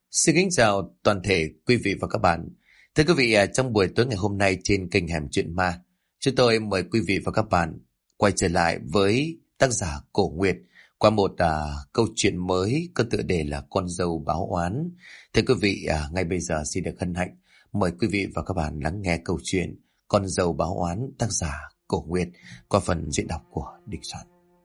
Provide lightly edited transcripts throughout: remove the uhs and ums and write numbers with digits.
Xin kính chào toàn thể quý vị và các bạn. Thưa quý vị, trong buổi tối ngày hôm nay trên kênh Hẻm Chuyện Ma, chúng tôi mời quý vị và các bạn quay trở lại với tác giả Cổ Nguyệt qua một câu chuyện mới có tựa đề là Con dâu báo oán. Thưa quý vị, ngay bây giờ xin được hân hạnh mời quý vị và các bạn lắng nghe câu chuyện Con dâu báo oán, tác giả Cổ Nguyệt qua phần diễn đọc của Địch Soạn.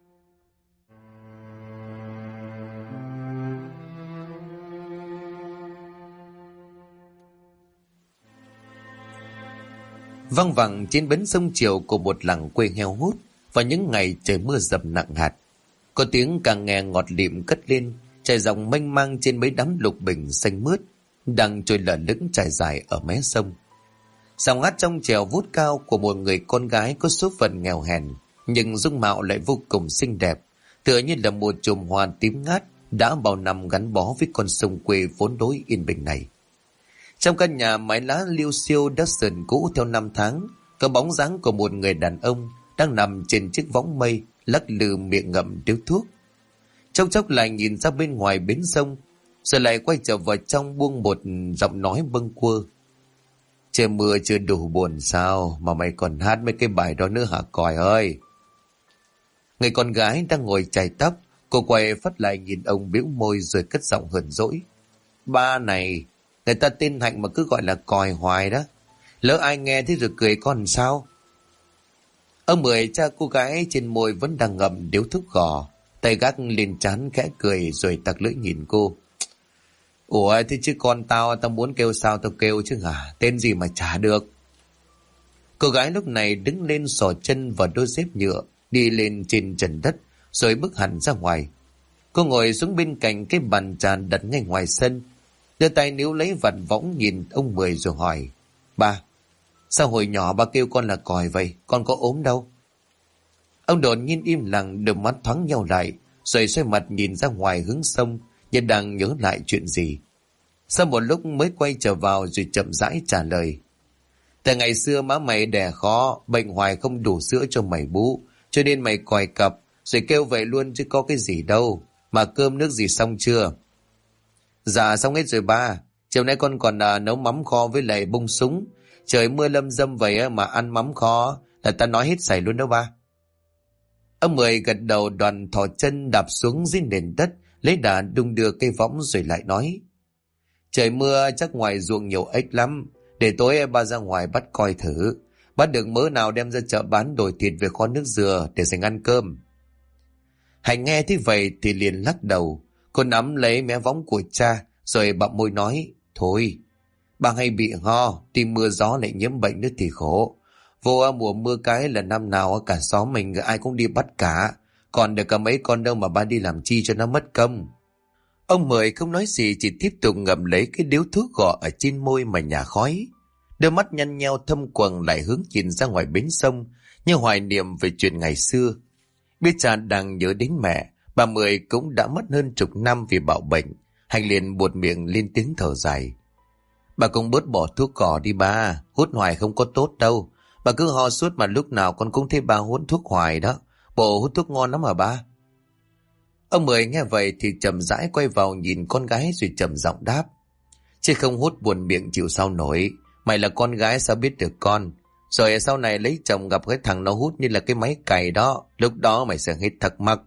Văng vẳng trên bến sông Chiều của một làng quê heo hút vào những ngày trời mưa dầm nặng hạt, có tiếng càng nghe ngọt lịm cất lên, trải dòng mênh mang trên mấy đám lục bình xanh mướt đang trôi lờ lững trải dài ở mé sông. Giọng hát trong trẻo vút cao của một người con gái có số phận nghèo hèn, nhưng dung mạo lại vô cùng xinh đẹp, tựa như là một chùm hoa tím ngát đã bao năm gắn bó với con sông quê vốn đối yên bình này. Trong căn nhà mái lá liêu xiêu đất sườn cũ theo năm tháng, có bóng dáng của một người đàn ông đang nằm trên chiếc võng mây, lắc lư miệng ngậm điếu thuốc. Trong chốc lại nhìn ra bên ngoài bến sông, rồi lại quay trở vào trong buông một giọng nói bâng quơ. Trời mưa chưa đủ buồn sao mà mày còn hát mấy cái bài đó nữa hả còi ơi? Người con gái đang ngồi chải tóc, cô quay phát lại nhìn ông bĩu môi rồi cất giọng hờn dỗi. Ba này, người ta tên Hạnh mà cứ gọi là còi hoài đó. Lỡ ai nghe thế rồi cười con sao? Ông Mười cha cô gái trên môi vẫn đang ngậm điếu thuốc gò, tay gác lên trán khẽ cười rồi tặc lưỡi nhìn cô. Ủa thế chứ con tao muốn kêu sao tao kêu chứ hả? Tên gì mà chả được. Cô gái lúc này đứng lên xỏ chân vào đôi dép nhựa, đi lên trên trần đất rồi bước hẳn ra ngoài. Cô ngồi xuống bên cạnh cái bàn trà đặt ngay ngoài sân, đưa tay níu lấy vạt võng nhìn ông Mười rồi hỏi. Ba, sao hồi nhỏ ba kêu con là còi vậy? Con có ốm đâu? Ông đột nhiên im lặng, đôi mắt thoáng nhau lại, rồi xoay mặt nhìn ra ngoài hướng sông như đang nhớ lại chuyện gì. Sau một lúc mới quay trở vào rồi chậm rãi trả lời. Từ ngày xưa má mày đẻ khó, bệnh hoài không đủ sữa cho mày bú, cho nên mày còi cặp, rồi kêu vậy luôn chứ có cái gì đâu. Mà cơm nước gì xong chưa? Dạ xong hết rồi ba. Chiều nay con còn nấu mắm kho với lại bông súng. Trời mưa lâm dâm vậy mà ăn mắm kho là ta nói hết sảy luôn đó ba. Ông Mười gật đầu, đoàn thò chân đạp xuống dưới nền đất, lấy đà đung đưa cây võng rồi lại nói. Trời mưa chắc ngoài ruộng nhiều ếch lắm, để tối ba ra ngoài bắt coi thử. Bắt được mớ nào đem ra chợ bán đổi thịt về kho nước dừa để dành ăn cơm. Hạnh nghe thế vậy thì liền lắc đầu. Cô nắm lấy mé võng của cha rồi bặm môi nói. Thôi, bà hay bị ho, thì mưa gió lại nhiễm bệnh nữa thì khổ. Vô mùa mưa cái là năm nào cả xóm mình ai cũng đi bắt cả. Còn được cả mấy con đâu mà ba đi làm chi cho nó mất công. Ông Mười không nói gì, chỉ tiếp tục ngậm lấy cái điếu thuốc gọ ở trên môi mà nhả khói. Đôi mắt nhăn nheo thâm quầng lại hướng nhìn ra ngoài bến sông, như hoài niệm về chuyện ngày xưa. Biết cha đang nhớ đến mẹ, bà Mười cũng đã mất hơn chục năm vì bạo bệnh. Hạnh liền buột miệng lên tiếng thở dài. Bà cũng bớt bỏ thuốc cỏ đi ba, hút hoài không có tốt đâu. Bà cứ ho suốt mà lúc nào con cũng thấy bà hút thuốc hoài đó. Bộ hút thuốc ngon lắm hả ba? Ông Mười nghe vậy thì chậm rãi quay vào nhìn con gái rồi trầm giọng đáp. Chứ không hút buồn miệng chịu sao nổi. Mày là con gái sao biết được con. Rồi sau này lấy chồng gặp cái thằng nó hút như là cái máy cày đó. Lúc đó mày sẽ hết thắc mắc.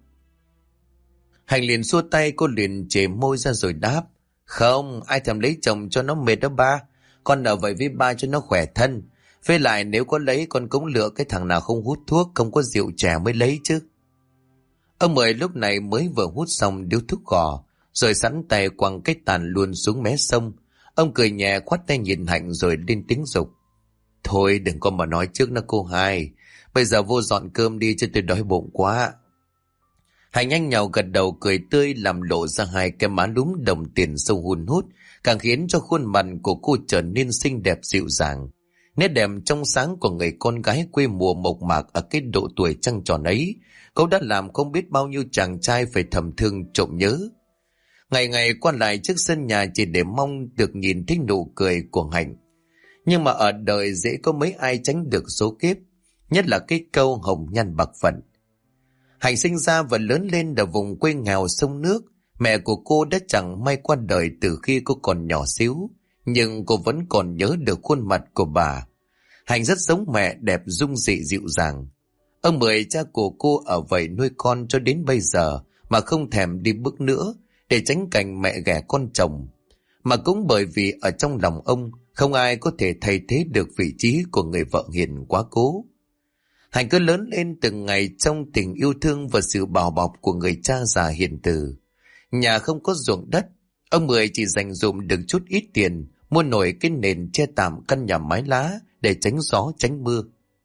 Hạnh liền xua tay, cô liền chề môi ra rồi đáp. Không, ai thèm lấy chồng cho nó mệt đó ba. Con ở vậy với ba cho nó khỏe thân. Với lại nếu có lấy con cũng lựa cái thằng nào không hút thuốc, không có rượu chè mới lấy chứ. Ông Mười lúc này mới vừa hút xong điếu thuốc gò, rồi sẵn tay quăng cái tàn luôn xuống mé sông. Ông cười nhẹ khoát tay nhìn Hạnh rồi lên tiếng dục. Thôi đừng có mà nói trước nó cô hai. Bây giờ vô dọn cơm đi chứ tôi đói bụng quá. Hạnh nhanh nhào gật đầu cười tươi, làm lộ ra hai cái má lúm đồng tiền sâu hun hút, càng khiến cho khuôn mặt của cô trở nên xinh đẹp dịu dàng. Nét đẹp trong sáng của người con gái quê mùa mộc mạc ở cái độ tuổi trăng tròn ấy, cô đã làm không biết bao nhiêu chàng trai phải thầm thương trộm nhớ. Ngày ngày qua lại trước sân nhà chỉ để mong được nhìn thấy nụ cười của Hạnh. Nhưng mà ở đời dễ có mấy ai tránh được số kiếp, nhất là cái câu hồng nhan bạc phận. Hạnh sinh ra và lớn lên ở vùng quê nghèo sông nước, Mẹ của cô đã chẳng may qua đời từ khi cô còn nhỏ xíu, nhưng cô vẫn còn nhớ được khuôn mặt của bà. Hạnh rất giống mẹ, đẹp dung dị dịu dàng. Ông Mười, cha của cô ở vậy nuôi con cho đến bây giờ mà không thèm đi bước nữa để tránh cảnh mẹ ghẻ con chồng. Mà cũng bởi vì ở trong lòng ông không ai có thể thay thế được vị trí của người vợ hiền quá cố. Hạnh cứ lớn lên từng ngày trong tình yêu thương và sự bảo bọc của người cha già hiền từ. Nhà không có ruộng đất, ông Mười chỉ dành dụm được chút ít tiền mua nổi cái nền che tạm căn nhà mái lá để tránh gió tránh mưa.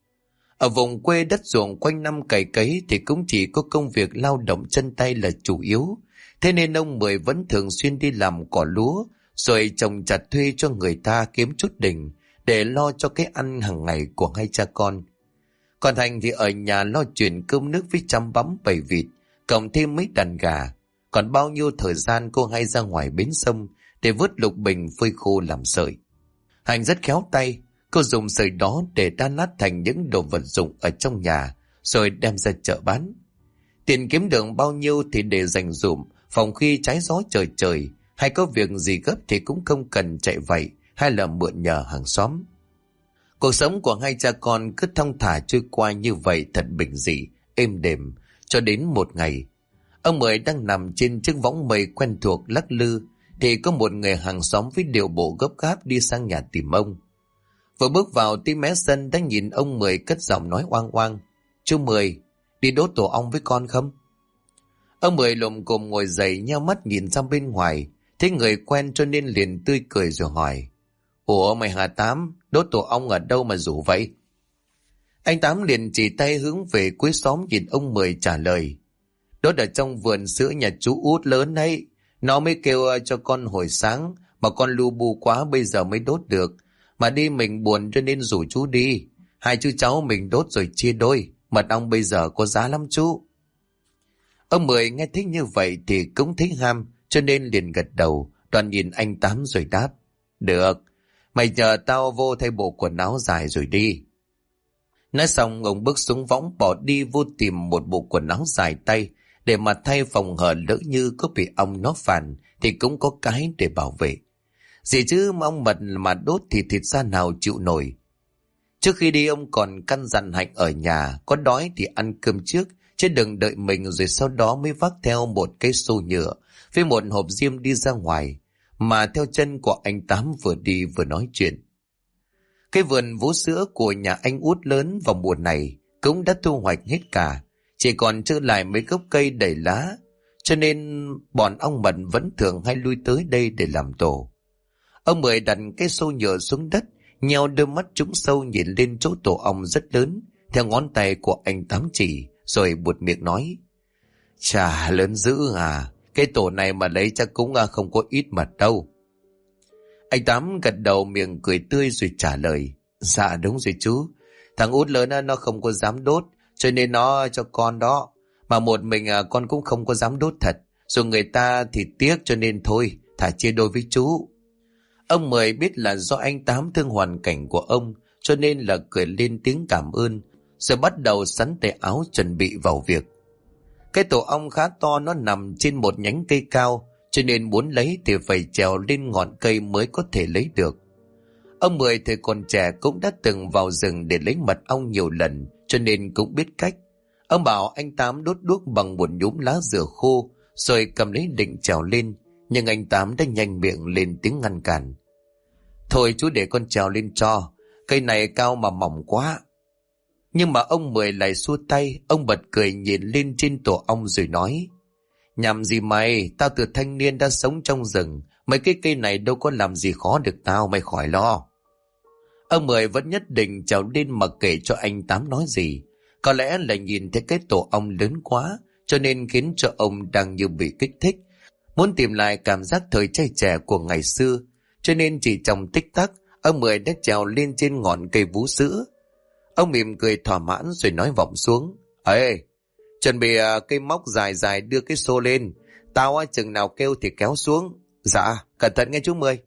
Ở vùng quê đất ruộng quanh năm cày cấy thì cũng chỉ có công việc lao động chân tay là chủ yếu. Thế nên ông Mười vẫn thường xuyên đi làm cỏ lúa, rồi trồng chặt thuê cho người ta kiếm chút đỉnh để lo cho cái ăn hàng ngày của hai cha con. Còn Thành thì ở nhà lo chuyện cơm nước với chăm bẵm bầy vịt, cộng thêm mấy đàn gà. Còn bao nhiêu thời gian cô hay ra ngoài bến sông để vớt lục bình phơi khô làm sợi. Hạnh rất khéo tay, cô dùng sợi đó để đan nát thành những đồ vật dụng ở trong nhà, rồi đem ra chợ bán. Tiền kiếm được bao nhiêu thì để dành dụm, phòng khi trái gió trời trời, hay có việc gì gấp thì cũng không cần chạy vậy hay là mượn nhờ hàng xóm. Cuộc sống của hai cha con cứ thong thả trôi qua như vậy thật bình dị, êm đềm, cho đến một ngày. Ông Mười đang nằm trên chiếc võng mây quen thuộc lắc lư, thì có một người hàng xóm với điệu bộ gấp gáp đi sang nhà tìm ông. Vừa bước vào tí mé sân đã nhìn ông Mười cất giọng nói oang oang: "Chú Mười, đi đốt tổ ong với con không?" Ông Mười lồm cồm ngồi dậy, nheo mắt nhìn ra bên ngoài, thấy người quen cho nên liền tươi cười rồi hỏi: "Ủa mày Hà Tám, đốt tổ ong ở đâu mà rủ vậy?" Anh Tám liền chỉ tay hướng về cuối xóm nhìn ông Mười trả lời: "Đốt ở trong vườn sữa nhà chú Út lớn ấy. Nó mới kêu cho con hồi sáng, mà con lu bu quá bây giờ mới đốt được. Mà đi mình buồn cho nên rủ chú đi. Hai chú cháu mình đốt rồi chia đôi. Mật ong bây giờ có giá lắm chú." Ông Mười nghe thích như vậy thì cũng thấy ham, cho nên liền gật đầu, đoàn nhìn anh Tám rồi đáp: "Được, mày chờ tao vô thay bộ quần áo dài rồi đi." Nói xong ông bước xuống võng bỏ đi vô tìm một bộ quần áo dài tay để mà thay, phòng hở lỡ như có bị ong nó phản thì cũng có cái để bảo vệ. Gì chứ mà ong mật mà đốt thì thịt da nào chịu nổi. Trước khi đi ông còn căn dặn Hạnh ở nhà có đói thì ăn cơm trước, chứ đừng đợi mình rồi sau đó mới vác theo một cái xô nhựa với một hộp diêm đi ra ngoài, mà theo chân của anh Tám vừa đi vừa nói chuyện. Cái vườn vú sữa của nhà anh Út lớn vào mùa này cũng đã thu hoạch hết cả, chỉ còn trơ lại mấy gốc cây đầy lá, cho nên bọn ong mật vẫn thường hay lui tới đây để làm tổ. Ông Mười đặt cái xô nhựa xuống đất, nheo đôi mắt trũng sâu nhìn lên chỗ tổ ong rất lớn, theo ngón tay của anh Tám chỉ, rồi buột miệng nói: "Chà, lớn dữ à, cái tổ này mà lấy chắc cũng không có ít mật đâu." Anh Tám gật đầu miệng cười tươi rồi trả lời: "Dạ đúng rồi chú, thằng Út lớn nó không có dám đốt, cho nên nó cho con đó. Mà một mình con cũng không có dám đốt thật, rồi người ta thì tiếc cho nên thôi, thả chia đôi với chú." Ông Mười biết là do anh Tám thương hoàn cảnh của ông, cho nên là cười lên tiếng cảm ơn, rồi bắt đầu xắn tay áo chuẩn bị vào việc. Cái tổ ong khá to, nó nằm trên một nhánh cây cao, cho nên muốn lấy thì phải trèo lên ngọn cây mới có thể lấy được. Ông Mười thời còn trẻ cũng đã từng vào rừng để lấy mật ong nhiều lần, cho nên cũng biết cách. Ông bảo anh Tám đốt đuốc bằng một nhúm lá dừa khô, rồi cầm lấy định trèo lên, nhưng anh Tám đã nhanh miệng lên tiếng ngăn cản: "Thôi chú để con trèo lên cho, cây này cao mà mỏng quá." Nhưng mà ông Mười lại xua tay, ông bật cười nhìn lên trên tổ ong rồi nói: "Nhằm gì mày, tao từ thanh niên đã sống trong rừng, mấy cái cây này đâu có làm gì khó được tao, mày khỏi lo." Ông Mười vẫn nhất định trèo lên mà kể cho anh Tám nói gì. Có lẽ là nhìn thấy cái tổ ong lớn quá, cho nên khiến cho ông đang như bị kích thích, muốn tìm lại cảm giác thời trai trẻ của ngày xưa, cho nên chỉ trong tích tắc, ông Mười đã trèo lên trên ngọn cây vú sữa. Ông mỉm cười thỏa mãn rồi nói vọng xuống: "Ê, chuẩn bị cây móc dài dài đưa cái xô lên, tao chừng nào kêu thì kéo xuống." "Dạ, cẩn thận nghe chú Mười."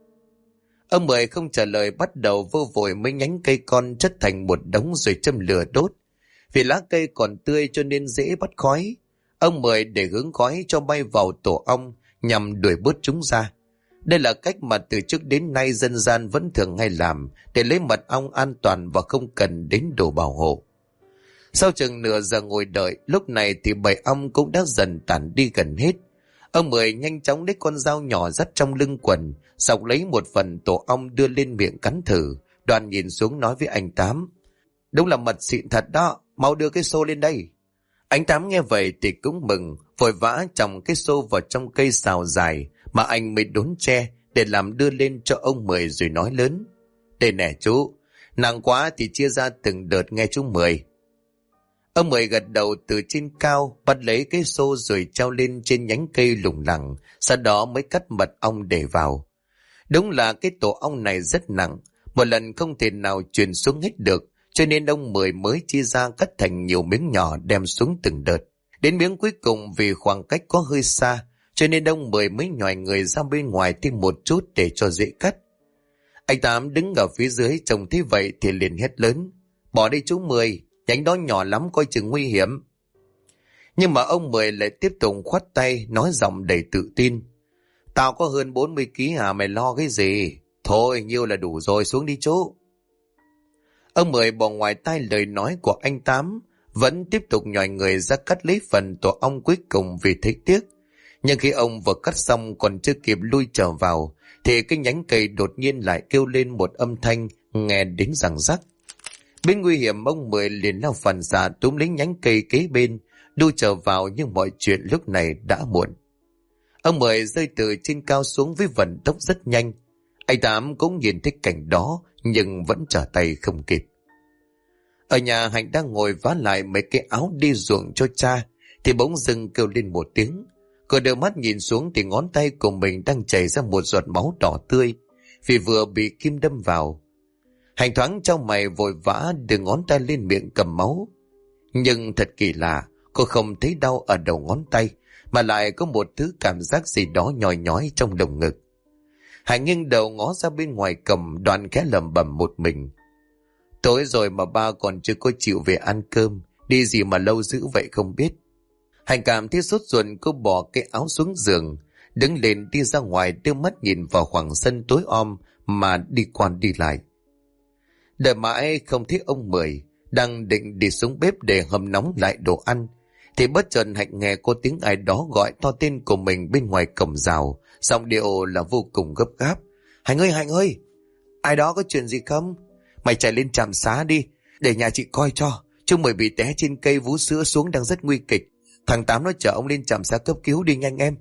Ông Mười không trả lời, bắt đầu vơ vội mấy nhánh cây con chất thành một đống rồi châm lửa đốt. Vì lá cây còn tươi cho nên dễ bắt khói. Ông Mười để hướng khói cho bay vào tổ ong nhằm đuổi bớt chúng ra. Đây là cách mà từ trước đến nay dân gian vẫn thường hay làm để lấy mật ong an toàn và không cần đến đồ bảo hộ. Sau chừng nửa giờ ngồi đợi, lúc này thì bầy ong cũng đã dần tản đi gần hết. Ông Mười nhanh chóng lấy con dao nhỏ dắt trong lưng quần, sọc lấy một phần tổ ong đưa lên miệng cắn thử. Đoàn nhìn xuống nói với anh Tám: "Đúng là mật xịn thật đó, mau đưa cái xô lên đây." Anh Tám nghe vậy thì cũng mừng, vội vã chồng cái xô vào trong cây sào dài mà anh mới đốn tre để làm đưa lên cho ông Mười, rồi nói lớn: "Đây nè chú, nặng quá thì chia ra từng đợt nghe chú Mười." Ông Mười gật đầu từ trên cao, bắt lấy cái xô rồi treo lên trên nhánh cây lủng lẳng, sau đó mới cắt mật ong để vào. Đúng là cái tổ ong này rất nặng, một lần không thể nào truyền xuống hết được, cho nên ông Mười mới chia ra cắt thành nhiều miếng nhỏ đem xuống từng đợt. Đến miếng cuối cùng vì khoảng cách có hơi xa, cho nên ông Mười mới nhòi người ra bên ngoài thêm một chút để cho dễ cắt. Anh Tám đứng ở phía dưới trông thấy vậy thì liền hét lớn: "Bỏ đi chú Mười, nhánh đó nhỏ lắm, coi chừng nguy hiểm." Nhưng mà ông Mười lại tiếp tục khoát tay, nói giọng đầy tự tin: "Tao có hơn 40 ký à, mày lo cái gì? Thôi nhiêu là đủ rồi, xuống đi chú." Ông Mười bỏ ngoài tai lời nói của anh Tám, vẫn tiếp tục nhòi người ra cắt lấy phần tổ ong cuối cùng vì thấy tiếc. Nhưng khi ông vừa cắt xong còn chưa kịp lui trở vào, thì cái nhánh cây đột nhiên lại kêu lên một âm thanh nghe đến răng rắc. Bên nguy hiểm, ông Mười liền lao phản xạ túm lấy nhánh cây kế bên, đu trở vào, nhưng mọi chuyện lúc này đã muộn. Ông Mười rơi từ trên cao xuống với vận tốc rất nhanh. Anh Tám cũng nhìn thấy cảnh đó nhưng vẫn trở tay không kịp. Ở nhà, Hạnh đang ngồi vá lại mấy cái áo đi ruộng cho cha thì bỗng dưng kêu lên một tiếng. Cô đưa mắt nhìn xuống thì ngón tay của mình đang chảy ra một giọt máu đỏ tươi vì vừa bị kim đâm vào. Hạnh thoáng trong mày vội vã đưa ngón tay lên miệng cầm máu. Nhưng thật kỳ lạ, cô không thấy đau ở đầu ngón tay mà lại có một thứ cảm giác gì đó nhói nhói trong lồng ngực. Hạnh nghiêng đầu ngó ra bên ngoài cầm, Đoàn khẽ lẩm bẩm một mình: "Tối rồi mà ba còn chưa có chịu về ăn cơm, đi gì mà lâu dữ vậy không biết." Hạnh cảm thấy sốt ruột, cô bỏ cái áo xuống giường, đứng lên đi ra ngoài, đưa mắt nhìn vào khoảng sân tối om mà đi qua đi lại. Đợi mãi không thấy ông Mười, đang định đi xuống bếp để hầm nóng lại đồ ăn, thì bất chợt Hạnh nghe có tiếng ai đó gọi to tên của mình bên ngoài cổng rào, giọng điệu là vô cùng gấp gáp: Hạnh ơi, Hạnh ơi, ai đó, có chuyện gì không? Mày chạy lên trạm xá đi, để nhà chị coi cho. Chú Mười bị té trên cây vú sữa xuống, đang rất nguy kịch. Thằng Tám nó chở ông lên trạm xá cấp cứu, đi nhanh em."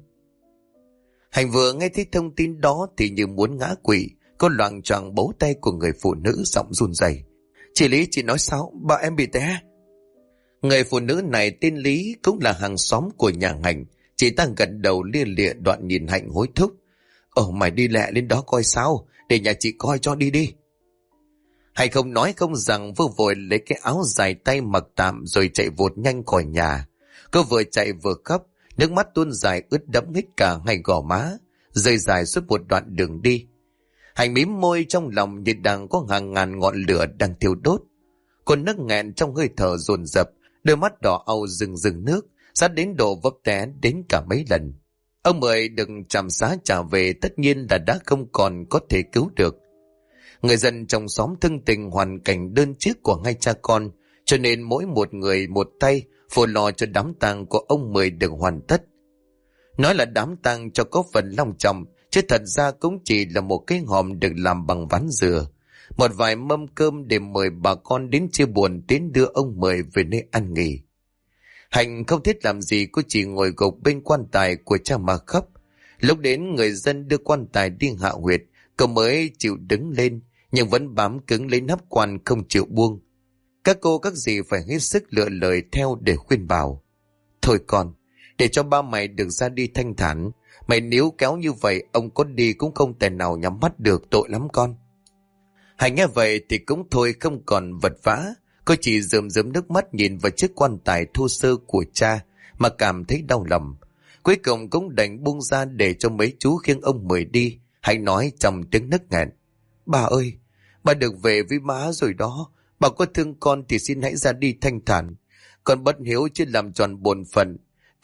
Hạnh vừa nghe thấy thông tin đó thì như muốn ngã quỵ, cô loạng choạng bấu tay của người phụ nữ, giọng run rẩy: "Chị Lý, chị nói sao? Bà em bị té." Người phụ nữ này tên Lý, cũng là hàng xóm của nhà Hạnh. Chị ta gật đầu lia lịa, đoạn nhìn Hạnh hối thúc: Mày đi lẹ lên đó coi sao, để nhà chị coi cho, đi đi." Hạnh không nói không rằng, vừa vội lấy cái áo dài tay mặc tạm rồi chạy vụt nhanh khỏi nhà. Cô vừa chạy vừa khóc, nước mắt tuôn dài ướt đẫm hết cả hai gò má, rơi dài suốt một đoạn đường đi. Hạnh mím môi, trong lòng như đang có hàng ngàn ngọn lửa đang thiêu đốt. Cô nấc nghẹn trong hơi thở dồn dập, đôi mắt đỏ au rừng rừng nước, sát đến độ vấp té đến cả mấy lần. Ông Mười đừng trạm xá trả về tất nhiên là đã không còn có thể cứu được. Người dân trong xóm thương tình hoàn cảnh đơn chiếc của hai cha con, cho nên mỗi một người một tay phụ lo cho đám tang của ông Mười được hoàn tất. Nói là đám tang cho có phần long trọng, chứ thật ra cũng chỉ là một cái hòm được làm bằng ván dừa, một vài mâm cơm để mời bà con đến chia buồn, tiến đưa ông Mười về nơi ăn nghỉ. Hạnh không thiết làm gì, cô chỉ ngồi gục bên quan tài của cha mà khóc. Lúc đến người dân đưa quan tài đi hạ huyệt, cô mới chịu đứng lên, nhưng vẫn bám cứng lấy nắp quan không chịu buông. Các cô các dì phải hết sức lựa lời theo để khuyên bảo: "Thôi con, để cho ba mày được ra đi thanh thản. Mày níu kéo như vậy, ông có đi cũng không thể nào nhắm mắt được, tội lắm con." Hạnh nghe vậy thì cũng thôi, không còn vật vã. Cô chỉ rơm rớm nước mắt nhìn vào chiếc quan tài thô sơ của cha mà cảm thấy đau lòng. Cuối cùng cũng đành buông ra để cho mấy chú khiêng ông Mười đi. Hạnh nói trong tiếng nấc nghẹn: "Bà ơi, bà được về với má rồi đó. Bà có thương con thì xin hãy ra đi thanh thản. Con bất hiếu chứ làm tròn bổn phận.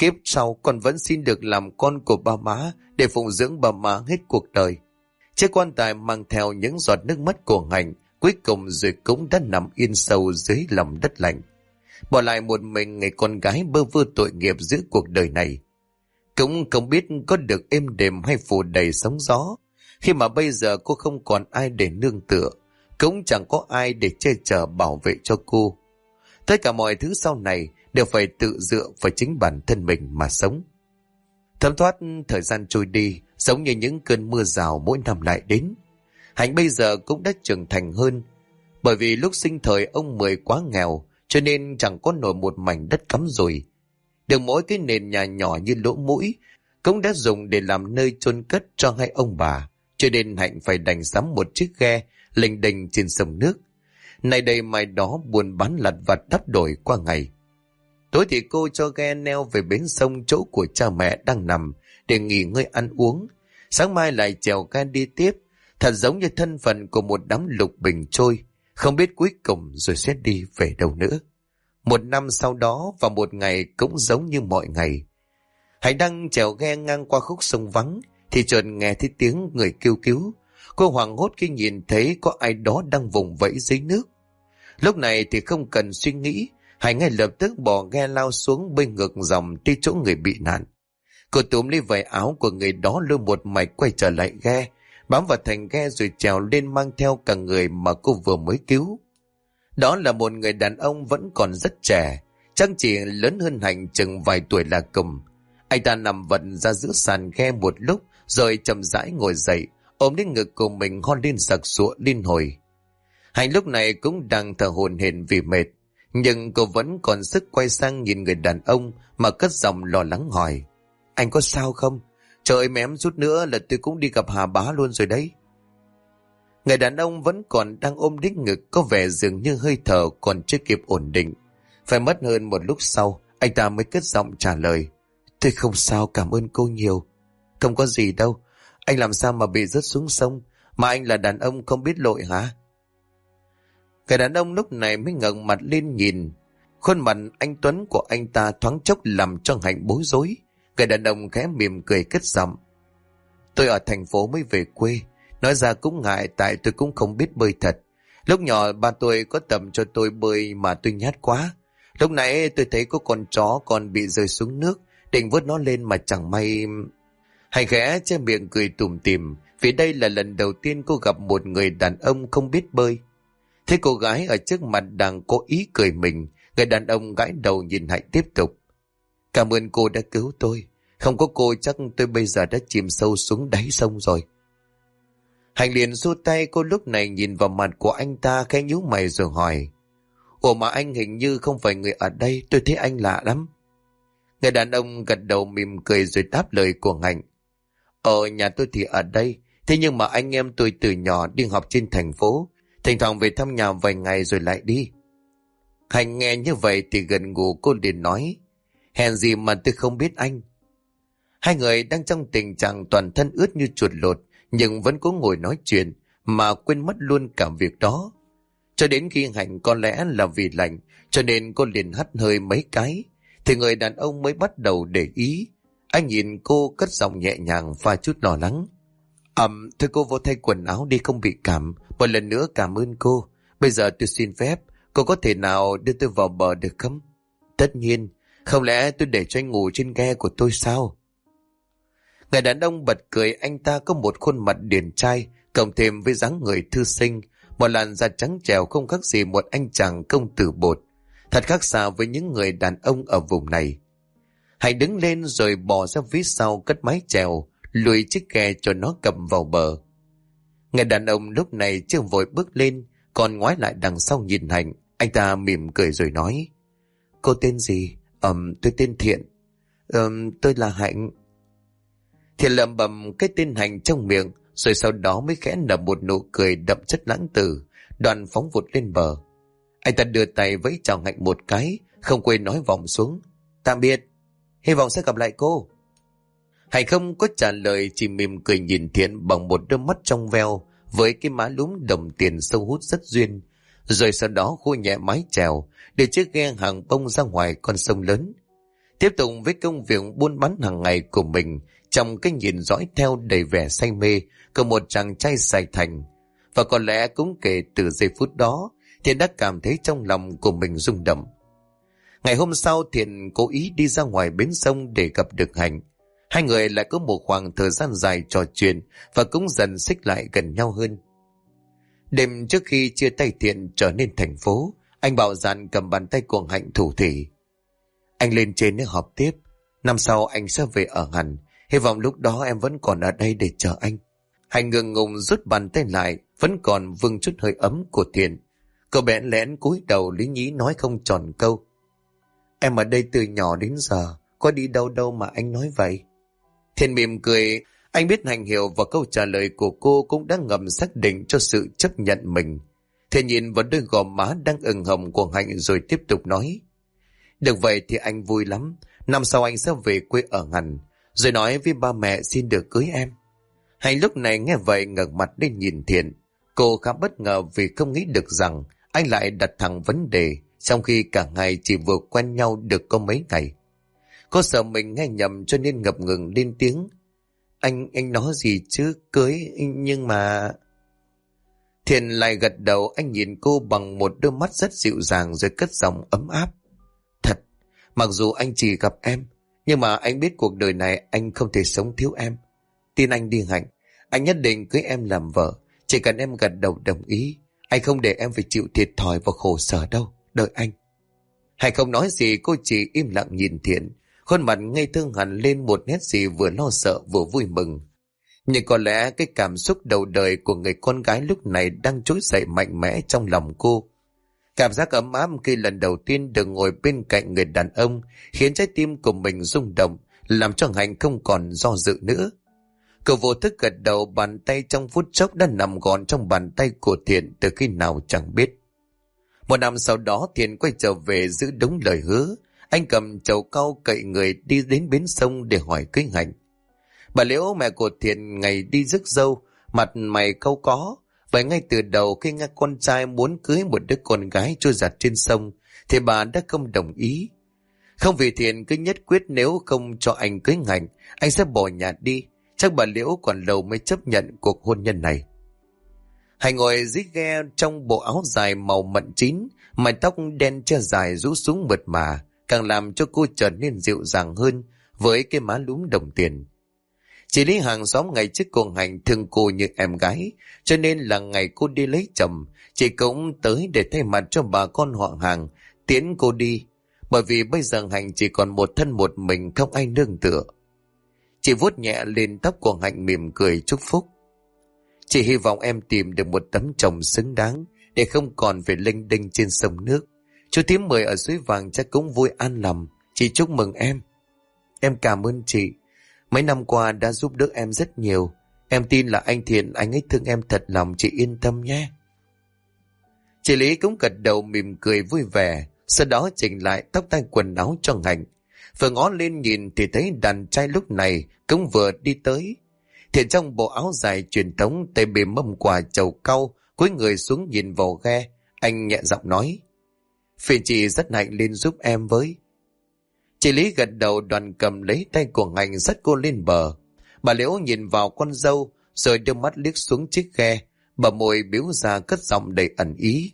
Kiếp sau con vẫn xin được làm con của ba má để phụng dưỡng bà má hết cuộc đời. Chiếc quan tài mang theo những giọt nước mắt của Hạnh cuối cùng rồi cũng đã nằm yên sâu dưới lòng đất lạnh, bỏ lại một mình người con gái bơ vơ tội nghiệp giữa cuộc đời này. Cũng không biết có được êm đềm hay phủ đầy sóng gió, khi mà bây giờ cô không còn ai để nương tựa, cũng chẳng có ai để che chở bảo vệ cho cô. Tất cả mọi thứ sau này đều phải tự dựa vào chính bản thân mình mà sống. Thấm thoát thời gian trôi đi, giống như những cơn mưa rào mỗi năm lại đến. Hạnh bây giờ cũng đã trưởng thành hơn, bởi vì lúc sinh thời ông Mười quá nghèo, cho nên chẳng có nổi một mảnh đất cắm rùi. Được mỗi cái nền nhà nhỏ như lỗ mũi cũng đã dùng để làm nơi chôn cất cho hai ông bà, cho nên Hạnh phải đành sắm một chiếc ghe lênh đênh trên sông nước. Này đây mai đó buôn bán lặt vặt đắp đổi qua ngày. Tối thì cô cho ghe neo về bến sông chỗ của cha mẹ đang nằm để nghỉ ngơi ăn uống. Sáng mai lại chèo ghe đi tiếp, thật giống như thân phận của một đám lục bình trôi, không biết cuối cùng rồi sẽ đi về đâu nữa. Một năm sau đó và một ngày cũng giống như mọi ngày. Hãy đang chèo ghe ngang qua khúc sông vắng thì chợt nghe thấy tiếng người kêu cứu. Cô hoảng hốt khi nhìn thấy có ai đó đang vùng vẫy dưới nước. Lúc này thì không cần suy nghĩ, Hãy ngay lập tức bỏ ghe lao xuống bơi ngược dòng tới chỗ người bị nạn. Cô túm lấy vải áo của người đó lôi một mạch quay trở lại ghe, bám vào thành ghe rồi trèo lên mang theo cả người mà cô vừa mới cứu. Đó là một người đàn ông vẫn còn rất trẻ, chắc chỉ lớn hơn Hạnh chừng vài tuổi là cùng. Anh ta nằm vật ra giữa sàn ghe một lúc rồi chậm rãi ngồi dậy, ôm đến ngực của mình ho lên sặc sụa liên hồi. Hạnh lúc này cũng đang thở hổn hển vì mệt, nhưng cô vẫn còn sức quay sang nhìn người đàn ông mà cất giọng lo lắng hỏi: Anh có sao không? Trời ơi, mém chút nữa là tôi cũng đi gặp Hà Bá luôn rồi đấy. Người đàn ông vẫn còn đang ôm đít ngực, có vẻ dường như hơi thở còn chưa kịp ổn định. Phải mất hơn một lúc sau, anh ta mới cất giọng trả lời: Tôi không sao, cảm ơn cô nhiều. Không có gì đâu, anh làm sao mà bị rớt xuống sông, mà anh là đàn ông không biết lội hả? Người đàn ông lúc này mới ngẩng mặt lên nhìn. Khuôn mặt anh tuấn của anh ta thoáng chốc làm cho Hạnh bối rối. Người đàn ông khẽ mỉm cười cất giọng: Tôi ở thành phố mới về quê. Nói ra cũng ngại, tại tôi cũng không biết bơi thật. Lúc nhỏ ba tôi có tập cho tôi bơi mà tôi nhát quá. Lúc nãy tôi thấy có con chó còn bị rơi xuống nước, định vớt nó lên mà chẳng may. Hạnh khẽ che miệng cười tủm tỉm, vì đây là lần đầu tiên cô gặp một người đàn ông không biết bơi. Thấy cô gái ở trước mặt đang cố ý cười mình, người đàn ông gãi đầu nhìn Hạnh tiếp tục: Cảm ơn cô đã cứu tôi. Không có cô chắc tôi bây giờ đã chìm sâu xuống đáy sông rồi. Hạnh liền xua tay. Cô lúc này nhìn vào mặt của anh ta, khẽ nhíu mày rồi hỏi: Ủa mà anh hình như không phải người ở đây, tôi thấy anh lạ lắm. Người đàn ông gật đầu mỉm cười rồi đáp lời của Hạnh: Nhà tôi thì ở đây, thế nhưng mà anh em tôi từ nhỏ đi học trên thành phố, thỉnh thoảng về thăm nhà vài ngày rồi lại đi. Hạnh nghe như vậy thì gần ngủ. Cô liền nói: Hèn gì mà tôi không biết anh. Hai người đang trong tình trạng toàn thân ướt như chuột lột, nhưng vẫn cố ngồi nói chuyện mà quên mất luôn cả việc đó. Cho đến khi Hạnh có lẽ là vì lạnh cho nên cô liền hắt hơi mấy cái, thì người đàn ông mới bắt đầu để ý. Anh nhìn cô cất giọng nhẹ nhàng pha chút lo lắng: Thôi cô vô thay quần áo đi, không bị cảm. Một lần nữa cảm ơn cô. Bây giờ tôi xin phép, cô có thể nào đưa tôi vào bờ được không? Tất nhiên, không lẽ tôi để cho anh ngủ trên ghe của tôi sao? Người đàn ông bật cười. Anh ta có một khuôn mặt điển trai, cộng thêm với dáng người thư sinh, một làn da trắng trẻo không khác gì một anh chàng công tử bột, thật khác xa với những người đàn ông ở vùng này. Hãy đứng lên rồi bò ra phía sau cất mái chèo, lùi chiếc ghe cho nó cầm vào bờ. Người đàn ông lúc này chưa vội bước lên, còn ngoái lại đằng sau nhìn Hạnh. Anh ta mỉm cười rồi nói: Cô tên gì? Tôi tên Thiện. Tôi là Hạnh. Thiện lẩm bẩm cái tên Hạnh trong miệng, rồi sau đó mới khẽ nở một nụ cười đậm chất lãng tử, đoàn phóng vụt lên bờ. Anh ta đưa tay vẫy chào Hạnh một cái, không quên nói vòng xuống: Tạm biệt, hy vọng sẽ gặp lại cô. Hạnh không có trả lời, chỉ mỉm cười nhìn Thiện bằng một đôi mắt trong veo với cái má lúm đồng tiền sâu hút rất duyên, rồi sau đó khui nhẹ mái chèo để chiếc ghe hàng bông ra ngoài con sông lớn. tiếp tục với công việc buôn bán hàng ngày của mình trong cái nhìn dõi theo đầy vẻ say mê của một chàng trai Sài Thành. Và có lẽ cũng kể từ giây phút đó, Thiện đã cảm thấy trong lòng của mình rung động. Ngày hôm sau, Thiện cố ý đi ra ngoài bến sông để gặp được Hạnh. Hai người lại có một khoảng thời gian dài trò chuyện và cũng dần xích lại gần nhau hơn. Đêm trước khi chia tay Thiện trở nên thành phố, anh Bảo dạn cầm bàn tay của Hạnh thủ thỉ. Anh lên trên để họp tiếp. Năm sau anh sẽ về ở hẳn. Hy vọng lúc đó em vẫn còn ở đây để chờ anh. Hạnh ngượng ngùng rút bàn tay lại, vẫn còn vương chút hơi ấm của Thiện. Cậu bẽn lẽn cúi đầu lý nhí nói không tròn câu. Em ở đây từ nhỏ đến giờ, có đi đâu đâu mà anh nói vậy? Thiện mỉm cười, anh biết Hạnh hiểu và câu trả lời của cô cũng đã ngầm xác định cho sự chấp nhận mình. Thiện nhìn vào đôi gò má đang ửng hồng của Hạnh rồi tiếp tục nói. Được vậy thì anh vui lắm, năm sau anh sẽ về quê ở hẳn, rồi nói với ba mẹ xin được cưới em. Hạnh lúc này nghe vậy ngẩng mặt lên nhìn Thiện. Cô khá bất ngờ vì không nghĩ được rằng anh lại đặt thẳng vấn đề, trong khi cả ngày chỉ vừa quen nhau được có mấy ngày. Cô sợ mình nghe nhầm cho nên ngập ngừng lên tiếng. Anh nói gì chứ, cưới, nhưng mà... Thiện lại gật đầu, anh nhìn cô bằng một đôi mắt rất dịu dàng rồi cất giọng ấm áp. Thật, mặc dù anh chỉ gặp em, nhưng mà anh biết cuộc đời này anh không thể sống thiếu em. Tin anh đi Hạnh, anh nhất định cưới em làm vợ, chỉ cần em gật đầu đồng ý. Anh không để em phải chịu thiệt thòi và khổ sở đâu, đợi anh. Hạnh không nói gì, cô chỉ im lặng nhìn Thiện. Khuôn mặt ngây thơ hẳn lên một nét gì vừa lo sợ vừa vui mừng. Nhưng có lẽ cái cảm xúc đầu đời của người con gái lúc này đang trỗi dậy mạnh mẽ trong lòng cô. Cảm giác ấm áp khi lần đầu tiên được ngồi bên cạnh người đàn ông khiến trái tim của mình rung động, làm cho Hạnh không còn do dự nữa. Cậu vô thức gật đầu, bàn tay trong phút chốc đã nằm gọn trong bàn tay của Thiện từ khi nào chẳng biết. Một năm sau đó, Thiện quay trở về giữ đúng lời hứa. Anh cầm chầu cau cậy người đi đến bến sông để hỏi cưới Hạnh. Bà Liễu, mẹ của Thiện, ngày đi rước dâu, mặt mày cau có. Vậy ngay từ đầu khi nghe con trai muốn cưới một đứa con gái trôi giặt trên sông, thì bà đã không đồng ý. Không vì Thiện cứ nhất quyết nếu không cho anh cưới Hạnh, anh sẽ bỏ nhà đi. Chắc bà Liễu còn lâu mới chấp nhận cuộc hôn nhân này. Hạnh ngồi dưới ghe trong bộ áo dài màu mận chín, mái tóc đen che dài rũ xuống mượt mà, càng làm cho cô trở nên dịu dàng hơn với cái má lúm đồng tiền. Chị Lý hàng xóm ngày trước cô Hạnh thương cô như em gái, cho nên là ngày cô đi lấy chồng, chị cũng tới để thay mặt cho bà con họ hàng tiễn cô đi, bởi vì bây giờ Hạnh chỉ còn một thân một mình, không ai nương tựa. Chị vuốt nhẹ lên tóc của Hạnh mỉm cười chúc phúc. Chị hy vọng em tìm được một tấm chồng xứng đáng để không còn phải lênh đênh trên sông nước. Chú thím Mười ở suối vàng chắc cũng vui an lòng. Chị chúc mừng em. Em cảm ơn chị. Mấy năm qua đã giúp đỡ em rất nhiều. Em tin là anh Thiện, anh ấy thương em thật lòng, chị yên tâm nhé. Chị Lý cũng gật đầu mỉm cười vui vẻ, sau đó chỉnh lại tóc tai quần áo cho Hạnh. Vừa ngó lên nhìn thì thấy đàn trai lúc này cũng vừa đi tới. Thiện trong bộ áo dài truyền thống, tay bề mâm quà chầu cau, cúi người xuống nhìn vào ghe. Anh nhẹ giọng nói, phiền chị rất hạnh lên giúp em với. Chị Lý gật đầu, đoàn cầm lấy tay của Hạnh dắt cô lên bờ. Bà Liễu nhìn vào con dâu rồi đưa mắt liếc xuống chiếc ghe, bờ môi biếu ra cất giọng đầy ẩn ý.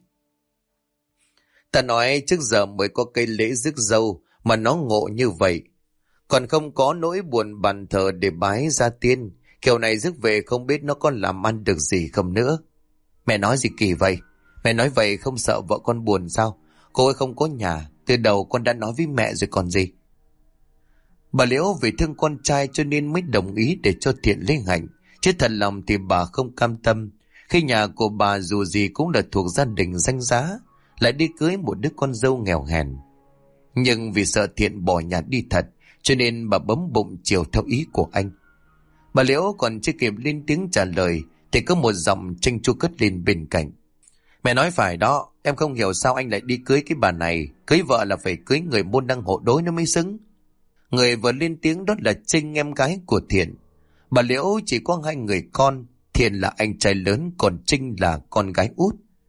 Ta nói trước giờ mới có cây lễ rước dâu mà nó ngộ như vậy, còn không có nỗi buồn bàn thờ để bái gia tiên. Kiểu này rước về không biết nó có làm ăn được gì không nữa. Mẹ nói gì kỳ vậy? Mẹ nói vậy không sợ vợ con buồn sao? Cô ấy không có nhà, từ đầu con đã nói với mẹ rồi còn gì. Bà Liễu vì thương con trai cho nên mới đồng ý để cho Thiện lấy Hạnh, chứ thật lòng thì bà không cam tâm khi nhà của bà dù gì cũng là thuộc gia đình danh giá, lại đi cưới một đứa con dâu nghèo hèn. Nhưng vì sợ Thiện bỏ nhà đi thật, cho nên bà bấm bụng chiều theo ý của anh. Bà Liễu còn chưa kịp lên tiếng trả lời thì có một giọng chênh chu cất lên bên cạnh. Mẹ nói phải đó, em không hiểu sao anh lại đi cưới cái bà này. Cưới vợ là phải cưới người môn đăng hộ đối nó mới xứng. Người vừa lên tiếng đó là Trinh, em gái của Thiện. Bà Liễu chỉ có 2 người con, Thiện là anh trai lớn, còn Trinh là con gái út.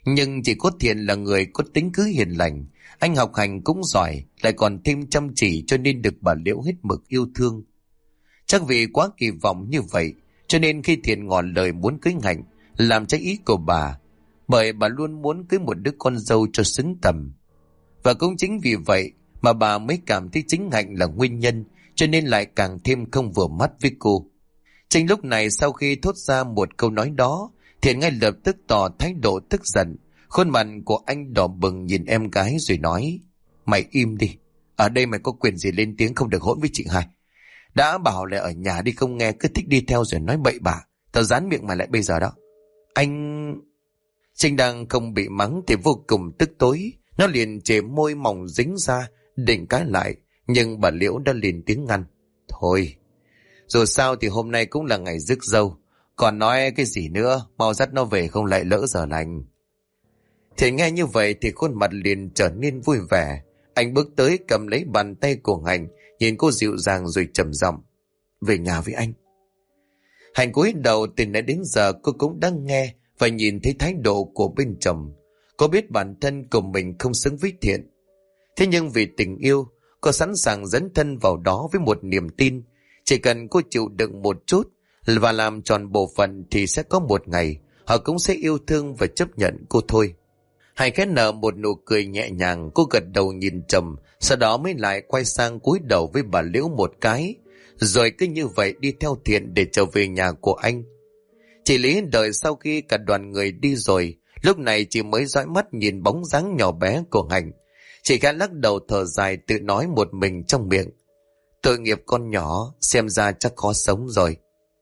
Nhưng chỉ có Thiện là người có tính cứ hiền lành. Anh học hành cũng giỏi, lại còn thêm chăm chỉ, cho nên được bà Liễu hết mực yêu thương. Chắc vì quá kỳ vọng như vậy, cho nên khi Thiện ngỏ lời muốn cưới Hạnh, làm trái ý của bà, bởi bà luôn muốn cưới một đứa con dâu cho xứng tầm. Và cũng chính vì vậy mà bà mới cảm thấy chính Hạnh là nguyên nhân, cho nên lại càng thêm không vừa mắt với cô. Chính lúc này, sau khi thốt ra một câu nói đó, Thiện ngay lập tức tỏ thái độ tức giận. Khuôn mặt của anh đỏ bừng nhìn em gái rồi nói: Mày im đi, ở đây mày có quyền gì lên tiếng không được hỗn với chị hai. Đã bảo là ở nhà đi không nghe, cứ thích đi theo rồi nói bậy bạ. Tao dán miệng mày lại bây giờ đó. Anh... Trinh đang không bị mắng thì vô cùng tức tối. Nó liền chề môi mỏng dính ra định cãi lại, nhưng bà Liễu đã lên tiếng ngăn: Thôi, dù sao thì hôm nay cũng là ngày rước dâu, còn nói cái gì nữa, mau dắt nó về không lại lỡ giờ lành. Thì nghe như vậy thì khuôn mặt liền trở nên vui vẻ. Anh bước tới cầm lấy bàn tay của Hạnh, nhìn cô dịu dàng rồi trầm giọng: Về nhà với anh. Hạnh cúi đầu, từ nãy đến giờ cô cũng đang nghe và nhìn thấy thái độ của bên chồng. Cô biết bản thân của mình không xứng với Thiện. Thế nhưng vì tình yêu, cô sẵn sàng dấn thân vào đó với một niềm tin. Chỉ cần cô chịu đựng một chút và làm tròn bổn phận thì sẽ có một ngày họ cũng sẽ yêu thương và chấp nhận cô thôi. Hạnh khẽ nở một nụ cười nhẹ nhàng, cô gật đầu nhìn chồng, sau đó mới lại quay sang cúi đầu với bà Liễu một cái, rồi cứ như vậy đi theo Thiện để trở về nhà của anh. Chị Lý đợi sau khi cả đoàn người đi rồi, lúc này chị mới dõi mắt nhìn bóng dáng nhỏ bé của Hạnh. Chị khẽ lắc đầu thở dài, tự nói một mình trong miệng: Tội nghiệp con nhỏ, xem ra chắc khó sống rồi.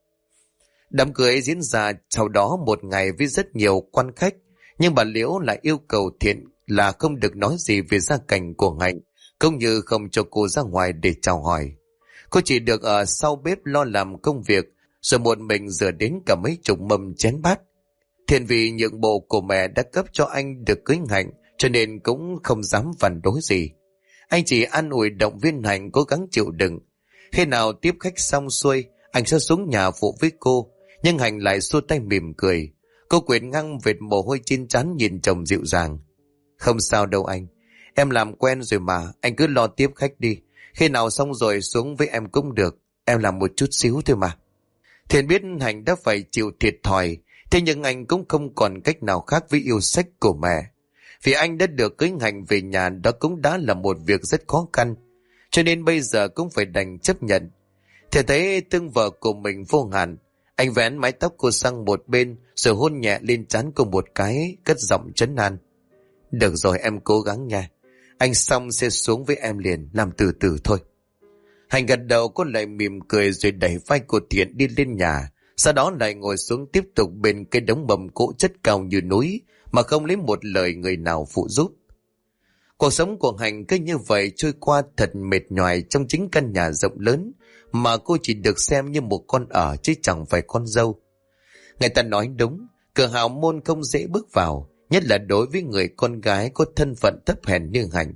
Đám cưới diễn ra sau đó một ngày với rất nhiều quan khách, nhưng bà Liễu lại yêu cầu Thiện là không được nói gì về gia cảnh của Hạnh, cũng như không cho cô ra ngoài để chào hỏi. Cô chỉ được ở sau bếp lo làm công việc, rồi một mình rửa đến cả mấy chục mâm chén bát. Thiện vì nhượng bộ của mẹ đã cấp cho anh được cưới Hạnh, cho nên cũng không dám phản đối gì. Anh chỉ an ủi động viên Hạnh cố gắng chịu đựng. Khi nào tiếp khách xong xuôi, anh sẽ xuống nhà phụ với cô, nhưng Hạnh lại xua tay mỉm cười. Cô quệt ngang vệt mồ hôi trên trán nhìn chồng dịu dàng: Không sao đâu anh, em làm quen rồi mà, anh cứ lo tiếp khách đi. Khi nào xong rồi xuống với em cũng được, em làm một chút xíu thôi mà. Thiện biết Hạnh đã phải chịu thiệt thòi, thế nhưng anh cũng không còn cách nào khác với yêu sách của mẹ. Vì anh đã được cưới Hạnh về nhà, đó cũng đã là một việc rất khó khăn, cho nên bây giờ cũng phải đành chấp nhận. Thiện thấy thương vợ của mình vô hạn, anh vén mái tóc cô sang một bên rồi hôn nhẹ lên trán cô một cái, cất giọng trấn an: Được rồi, em cố gắng nha, anh xong sẽ xuống với em liền, làm từ từ thôi. Hạnh gật đầu, cô lại mỉm cười rồi đẩy vai của Thiện đi lên nhà, sau đó lại ngồi xuống tiếp tục bên cái đống mầm cỗ chất cao như núi mà không lấy một lời người nào phụ giúp. Cuộc sống của Hạnh cứ như vậy trôi qua thật mệt nhoài trong chính căn nhà rộng lớn mà cô chỉ được xem như một con ở chứ chẳng phải con dâu. Người ta nói đúng, cửa hào môn không dễ bước vào, nhất là đối với người con gái có thân phận thấp hèn như Hạnh.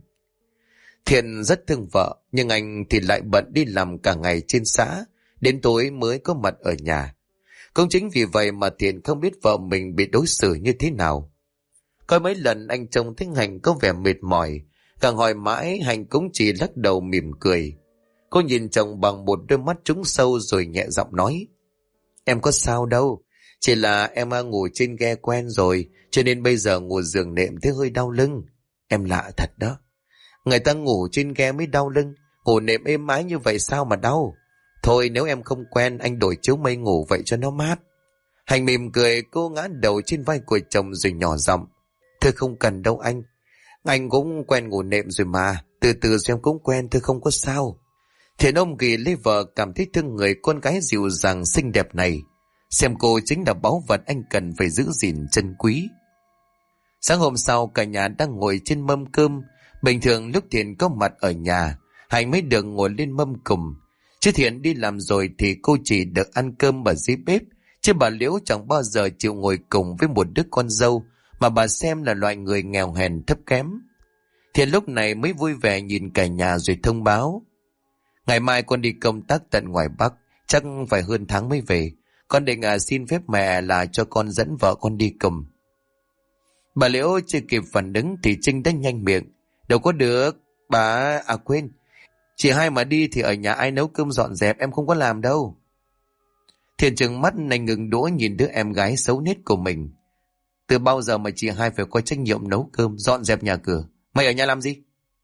Thiện rất thương vợ, nhưng anh thì lại bận đi làm cả ngày trên xã, đến tối mới có mặt ở nhà. Cũng chính vì vậy mà Thiện không biết vợ mình bị đối xử như thế nào. Có mấy lần anh trông thấy Hạnh có vẻ mệt mỏi, càng hỏi mãi Hạnh cũng chỉ lắc đầu mỉm cười. Cô nhìn chồng bằng một đôi mắt trũng sâu rồi nhẹ giọng nói: Em có sao đâu, chỉ là em ngủ trên ghe quen rồi, cho nên bây giờ ngồi giường nệm thấy hơi đau lưng. Em lạ thật đó, người ta ngủ trên ghe mới đau lưng, ngủ nệm êm ái như vậy sao mà đau. Thôi nếu em không quen, anh đổi chiếu mây ngủ vậy cho nó mát. Hạnh mỉm cười, cô ngã đầu trên vai của chồng rồi nhỏ giọng: Thôi không cần đâu anh cũng quen ngủ nệm rồi mà, từ từ xem cũng quen, thôi không có sao. Thiện ôm ghì lấy vợ, cảm thấy thương người con gái dịu dàng xinh đẹp này. Xem cô chính là báu vật anh cần phải giữ gìn trân quý. Sáng hôm sau, cả nhà đang ngồi trên mâm cơm. Bình thường lúc Thiện có mặt ở nhà, Hạnh mới được ngồi lên mâm cùng. Chứ Thiện đi làm rồi thì cô chỉ được ăn cơm ở dưới bếp, chứ bà Liễu chẳng bao giờ chịu ngồi cùng với một đứa con dâu mà bà xem là loại người nghèo hèn thấp kém. Thiện lúc này mới vui vẻ nhìn cả nhà rồi thông báo: Ngày mai con đi công tác tận ngoài Bắc, chắc phải hơn tháng mới về. Con định xin phép mẹ là cho con dẫn vợ con đi cùng. Bà Liễu chưa kịp phản ứng thì Trinh đã nhanh miệng. Đâu có được, bà... À quên, chị hai mà đi thì ở nhà ai nấu cơm dọn dẹp, em không có làm đâu. Thiện trừng mắt này ngừng đũa nhìn đứa em gái xấu nết của mình. Từ bao giờ mà chị hai phải có trách nhiệm nấu cơm, dọn dẹp nhà cửa? Mày ở nhà làm gì?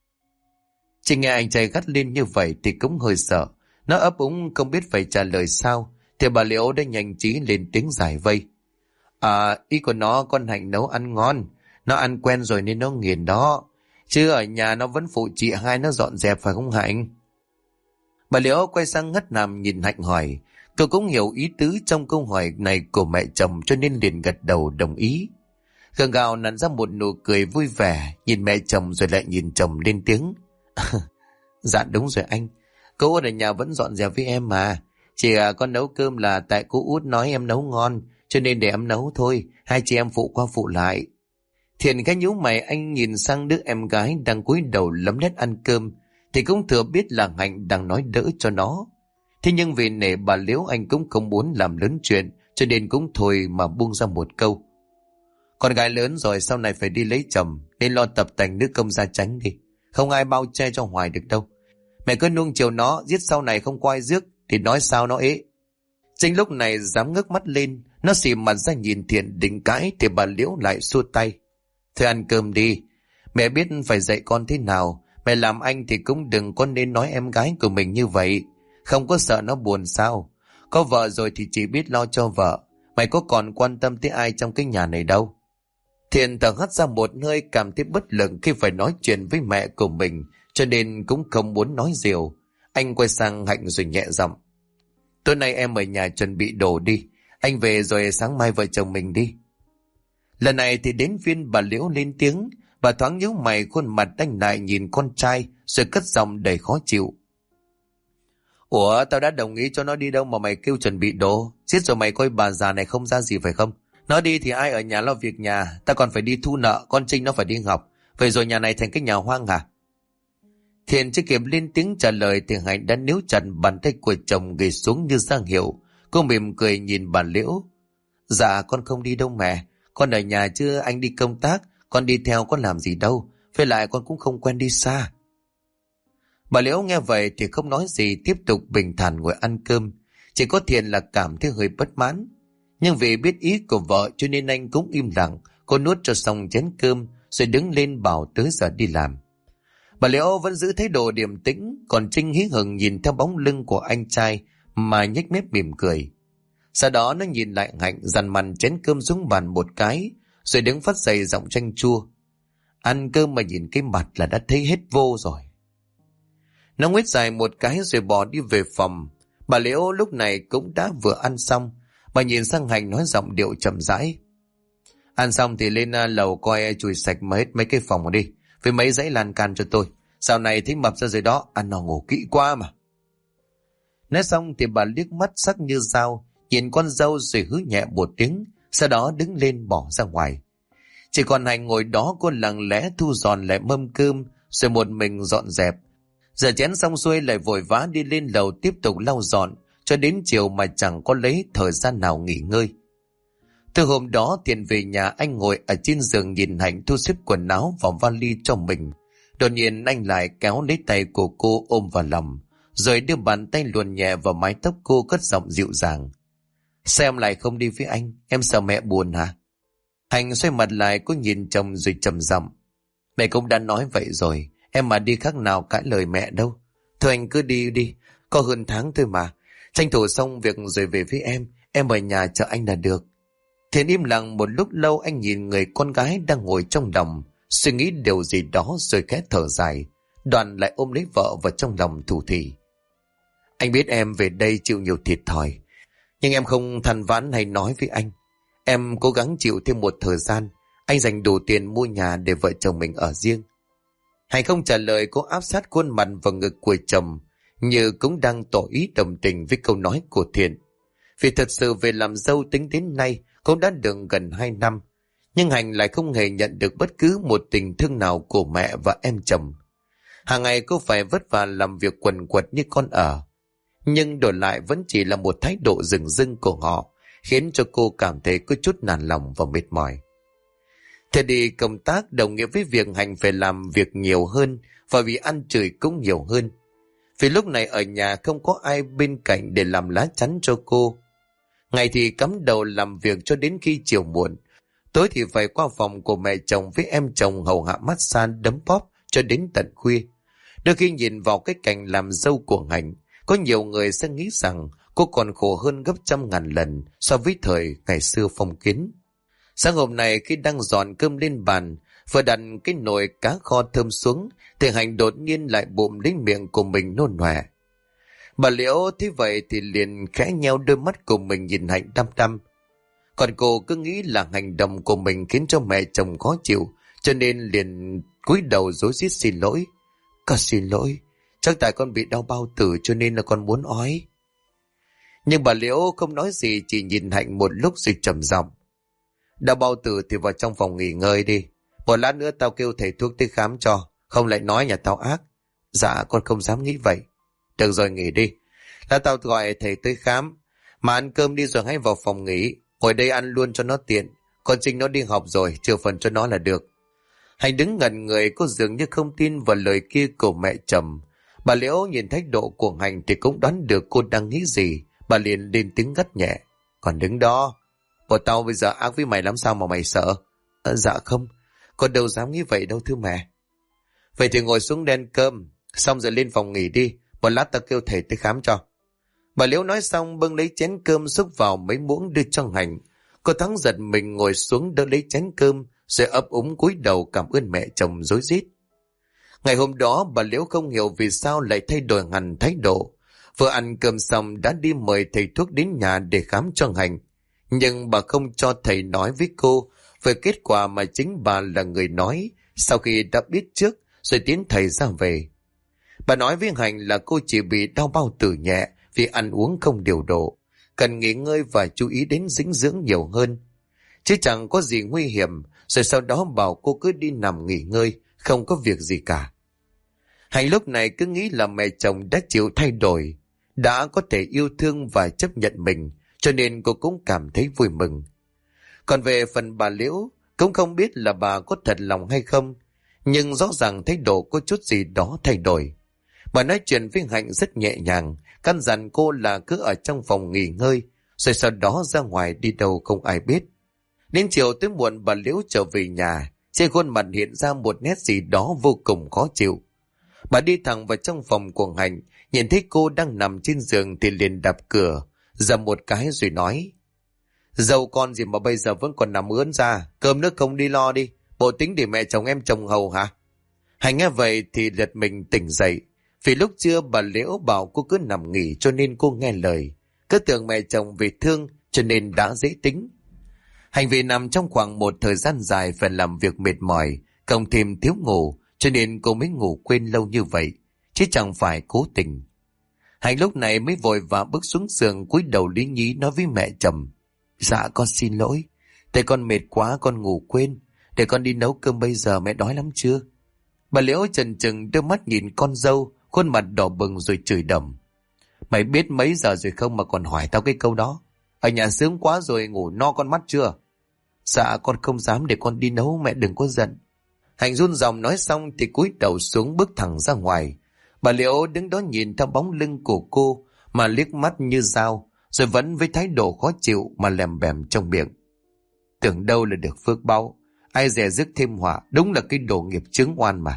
Chị nghe anh trai gắt lên như vậy thì cũng hơi sợ. Nó ấp úng không biết phải trả lời sao, thì bà Liễu đã nhanh trí lên tiếng giải vây. À, ý của nó con Hạnh nấu ăn ngon, nó ăn quen rồi nên nó nghiền đó. Chứ ở nhà nó vẫn phụ chị hai nó dọn dẹp phải không Hạnh? Bà Liễu quay sang ngất nằm nhìn Hạnh hỏi. Cô cũng hiểu ý tứ trong câu hỏi này của mẹ chồng cho nên liền gật đầu đồng ý. Gượng gạo nặn ra một nụ cười vui vẻ, nhìn mẹ chồng rồi lại nhìn chồng lên tiếng. Dạ đúng rồi anh, cô ở nhà vẫn dọn dẹp với em mà. Chỉ con nấu cơm là tại cô út nói em nấu ngon, cho nên để em nấu thôi, hai chị em phụ qua phụ lại. Thiện cái nhíu mày, anh nhìn sang đứa em gái đang cúi đầu lấm lét ăn cơm, thì cũng thừa biết là Hạnh đang nói đỡ cho nó. Thế nhưng vì nể bà Liễu anh cũng không muốn làm lớn chuyện, cho nên cũng thôi mà buông ra một câu. Con gái lớn rồi sau này phải đi lấy chồng, nên lo tập tành nữ công gia chánh đi. Không ai bao che cho hoài được đâu. Mẹ cứ nuông chiều nó, giết sau này không có ai rước, thì nói sao nó ế. Trinh lúc này dám ngước mắt lên, nó xì mặt ra nhìn Thiện định cãi thì bà Liễu lại xua tay. Thôi ăn cơm đi, mẹ biết phải dạy con thế nào. Mẹ làm anh thì cũng đừng có nên nói em gái của mình như vậy. Không có sợ nó buồn sao? Có vợ rồi thì chỉ biết lo cho vợ. Mày có còn quan tâm tới ai trong cái nhà này đâu. Thiện thở hắt ra một hơi, cảm thấy bất lực khi phải nói chuyện với mẹ của mình, cho nên cũng không muốn nói nhiều. Anh quay sang Hạnh rồi nhẹ giọng. Tối nay em ở nhà chuẩn bị đồ đi. Anh về rồi sáng mai vợ chồng mình đi. Lần này thì đến phiên bà Liễu lên tiếng. Bà thoáng nhíu mày, khuôn mặt đanh lại nhìn con trai rồi cất giọng đầy khó chịu. Ủa, tao đã đồng ý cho nó đi đâu mà mày kêu chuẩn bị đồ? Giết rồi mày coi bà già này không ra gì phải không? Nó đi thì ai ở nhà lo việc nhà, ta còn phải đi thu nợ, con Trinh nó phải đi học. Vậy rồi nhà này thành cái nhà hoang hả? Thiện chưa kịp lên tiếng trả lời thì Hạnh đã níu chặt bàn tay của chồng gầy xuống như ra hiệu. Cô mỉm cười nhìn bà Liễu. Dạ con không đi đâu mẹ, con ở nhà chứ anh đi công tác, con đi theo con làm gì đâu, với lại con cũng không quen đi xa. Bà Liễu nghe vậy thì không nói gì, tiếp tục bình thản ngồi ăn cơm. Chỉ có Thiện là cảm thấy hơi bất mãn. Nhưng vì biết ý của vợ cho nên anh cũng im lặng. Cô nuốt cho xong chén cơm rồi đứng lên bảo tới giờ đi làm. Bà Liễu vẫn giữ thái độ điềm tĩnh, còn Trinh hí hửng nhìn theo bóng lưng của anh trai mà nhếch mép mỉm cười. Sau đó nó nhìn lại Hạnh, dằn màn chén cơm xuống bàn một cái rồi đứng phát dậy giọng chanh chua. Ăn cơm mà nhìn cái mặt là đã thấy hết vô rồi. Nó nguết dài một cái rồi bỏ đi về phòng. Bà Liễu lúc này cũng đã vừa ăn xong. Bà nhìn sang Hạnh nói giọng điệu chậm rãi. Ăn xong thì lên lầu coi chùi sạch hết mấy cái phòng đi, với mấy dãy lan can cho tôi. Dạo này thấy mập ra rồi đó, ăn no ngủ kỹ quá mà. Nói xong thì bà liếc mắt sắc như dao nhìn con dâu rồi hứ nhẹ một tiếng, sau đó đứng lên bỏ ra ngoài. Chỉ còn Hạnh ngồi đó, cô lặng lẽ thu dọn lại mâm cơm rồi một mình dọn dẹp. Giờ chén xong xuôi lại vội vã đi lên lầu tiếp tục lau dọn cho đến chiều mà chẳng có lấy thời gian nào nghỉ ngơi. Từ hôm đó Thiện về nhà, anh ngồi ở trên giường nhìn Hạnh thu xếp quần áo vào vali cho mình. Đột nhiên anh lại kéo lấy tay của cô ôm vào lòng, rồi đưa bàn tay luồn nhẹ vào mái tóc cô, cất giọng dịu dàng. Sao em lại không đi với anh? Em sợ mẹ buồn hả? Hạnh xoay mặt lại, cô nhìn chồng rồi trầm giọng. Mẹ cũng đã nói vậy rồi, em mà đi khác nào cãi lời mẹ đâu. Thôi anh cứ đi đi, có hơn tháng thôi mà. Tranh thủ xong việc rồi về với em ở nhà chờ anh là được. Thiện im lặng một lúc lâu, anh nhìn người con gái đang ngồi trong lòng, suy nghĩ điều gì đó rồi khẽ thở dài. Đoạn lại ôm lấy vợ vào trong lòng thủ thỉ. Anh biết em về đây chịu nhiều thiệt thòi, nhưng em không than vãn hay nói với anh. Em cố gắng chịu thêm một thời gian, anh dành đủ tiền mua nhà để vợ chồng mình ở riêng. Hay không trả lời, cô áp sát khuôn mặt vào ngực của chồng, như cũng đang tỏ ý đồng tình với câu nói của Thiện. Vì thật sự về làm dâu tính đến nay cũng đã được gần 2 năm, nhưng Hành lại không hề nhận được bất cứ một tình thương nào của mẹ và em chồng. Hàng ngày cô phải vất vả làm việc quần quật như con ở, nhưng đổi lại vẫn chỉ là một thái độ dửng dưng của họ, khiến cho cô cảm thấy có chút nản lòng và mệt mỏi. Thế đi công tác đồng nghĩa với việc Hạnh phải làm việc nhiều hơn và vì ăn chửi cũng nhiều hơn. Vì lúc này ở nhà không có ai bên cạnh để làm lá chắn cho cô. Ngày thì cắm đầu làm việc cho đến khi chiều muộn. Tối thì phải qua phòng của mẹ chồng với em chồng hầu hạ massage đấm bóp cho đến tận khuya. Đôi khi nhìn vào cái cảnh làm dâu của Hạnh, có nhiều người sẽ nghĩ rằng cô còn khổ hơn gấp trăm ngàn lần so với thời ngày xưa phong kiến. Sáng hôm nay khi đang dọn cơm lên bàn, vừa đặt cái nồi cá kho thơm xuống, thì Hạnh đột nhiên lại bụm đến miệng của mình nôn ọe. Bà Liễu thấy vậy thì liền khẽ nheo đôi mắt của mình nhìn Hạnh đăm đăm. Còn cô cứ nghĩ là hành động của mình khiến cho mẹ chồng khó chịu, cho nên liền cúi đầu rối rít xin lỗi. Con xin lỗi, chắc tại con bị đau bao tử cho nên là con muốn ói. Nhưng bà Liễu không nói gì, chỉ nhìn Hạnh một lúc rồi trầm giọng. Đau bao tử thì vào trong phòng nghỉ ngơi đi. Một lát nữa tao kêu thầy thuốc tới khám cho, không lại nói nhà tao ác. Dạ con không dám nghĩ vậy. Được rồi nghỉ đi. Lát tao gọi thầy tới khám. Mà ăn cơm đi rồi hãy vào phòng nghỉ. Ngồi đây ăn luôn cho nó tiện. Con Trinh nó đi học rồi, chưa phần cho nó là được. Hạnh đứng ngẩn người, cô dường như không tin vào lời kia của mẹ chồng. Bà Liễu nhìn thái độ của Hạnh thì cũng đoán được cô đang nghĩ gì. Bà liền lên tiếng gắt nhẹ. Còn đứng đó. Bộ tao bây giờ ác với mày lắm sao mà mày sợ? Dạ không, con đâu dám nghĩ vậy đâu thưa mẹ. Vậy thì ngồi xuống đen cơm, xong rồi lên phòng nghỉ đi. Một lát tao kêu thầy tới khám cho. Bà Liễu nói xong bưng lấy chén cơm xúc vào mấy muỗng đưa cho Hạnh. Cô Thắng giật mình ngồi xuống đỡ lấy chén cơm rồi ấp úng cúi đầu cảm ơn mẹ chồng rối rít. Ngày hôm đó bà Liễu không hiểu vì sao lại thay đổi hẳn thái độ. Vừa ăn cơm xong đã đi mời thầy thuốc đến nhà để khám cho Hạnh. Nhưng bà không cho thầy nói với cô về kết quả mà chính bà là người nói sau khi đã biết trước rồi tiến thầy ra về. Bà nói với Hạnh là cô chỉ bị đau bao tử nhẹ vì ăn uống không điều độ, cần nghỉ ngơi và chú ý đến dinh dưỡng nhiều hơn. Chứ chẳng có gì nguy hiểm, rồi sau đó bảo cô cứ đi nằm nghỉ ngơi, không có việc gì cả. Hạnh lúc này cứ nghĩ là mẹ chồng đã chịu thay đổi, đã có thể yêu thương và chấp nhận mình, cho nên cô cũng cảm thấy vui mừng. Còn về phần bà Liễu, cũng không biết là bà có thật lòng hay không, nhưng rõ ràng thái độ có chút gì đó thay đổi. Bà nói chuyện với Hạnh rất nhẹ nhàng, căn dặn cô là cứ ở trong phòng nghỉ ngơi, rồi sau đó ra ngoài đi đâu không ai biết. Đến chiều tới muộn bà Liễu trở về nhà, trên khuôn mặt hiện ra một nét gì đó vô cùng khó chịu. Bà đi thẳng vào trong phòng của Hạnh, nhìn thấy cô đang nằm trên giường thì liền đập cửa, dầm một cái rồi nói. Dâu con gì mà bây giờ vẫn còn nằm ướn ra, cơm nước không đi lo đi, bộ tính để mẹ chồng em chồng hầu hả? Hạnh nghe vậy thì lật mình tỉnh dậy, vì lúc trưa bà Liễu bảo cô cứ nằm nghỉ cho nên cô nghe lời, cứ tưởng mẹ chồng vì thương cho nên đã dễ tính. Hạnh vì nằm trong khoảng một thời gian dài phải làm việc mệt mỏi, cộng thêm thiếu ngủ, cho nên cô mới ngủ quên lâu như vậy, chứ chẳng phải cố tình. Hạnh lúc này mới vội vã bước xuống giường cúi đầu lý nhí nói với mẹ chồng. Dạ con xin lỗi, tại con mệt quá con ngủ quên, để con đi nấu cơm bây giờ, mẹ đói lắm chưa? Bà Liễu chần chừng đưa mắt nhìn con dâu, khuôn mặt đỏ bừng rồi chửi đầm. Mày biết mấy giờ rồi không mà còn hỏi tao cái câu đó? Ở nhà sướng quá rồi, ngủ no con mắt chưa? Dạ con không dám, để con đi nấu, mẹ đừng có giận. Hạnh run ròng nói xong thì cúi đầu xuống bước thẳng ra ngoài. Bà Liễu đứng đó nhìn theo bóng lưng của cô mà liếc mắt như dao, rồi vẫn với thái độ khó chịu mà lèm bèm trong miệng. Tưởng đâu là được phước báu, ai dè dứt thêm họa, đúng là cái đồ nghiệp chướng oan mà.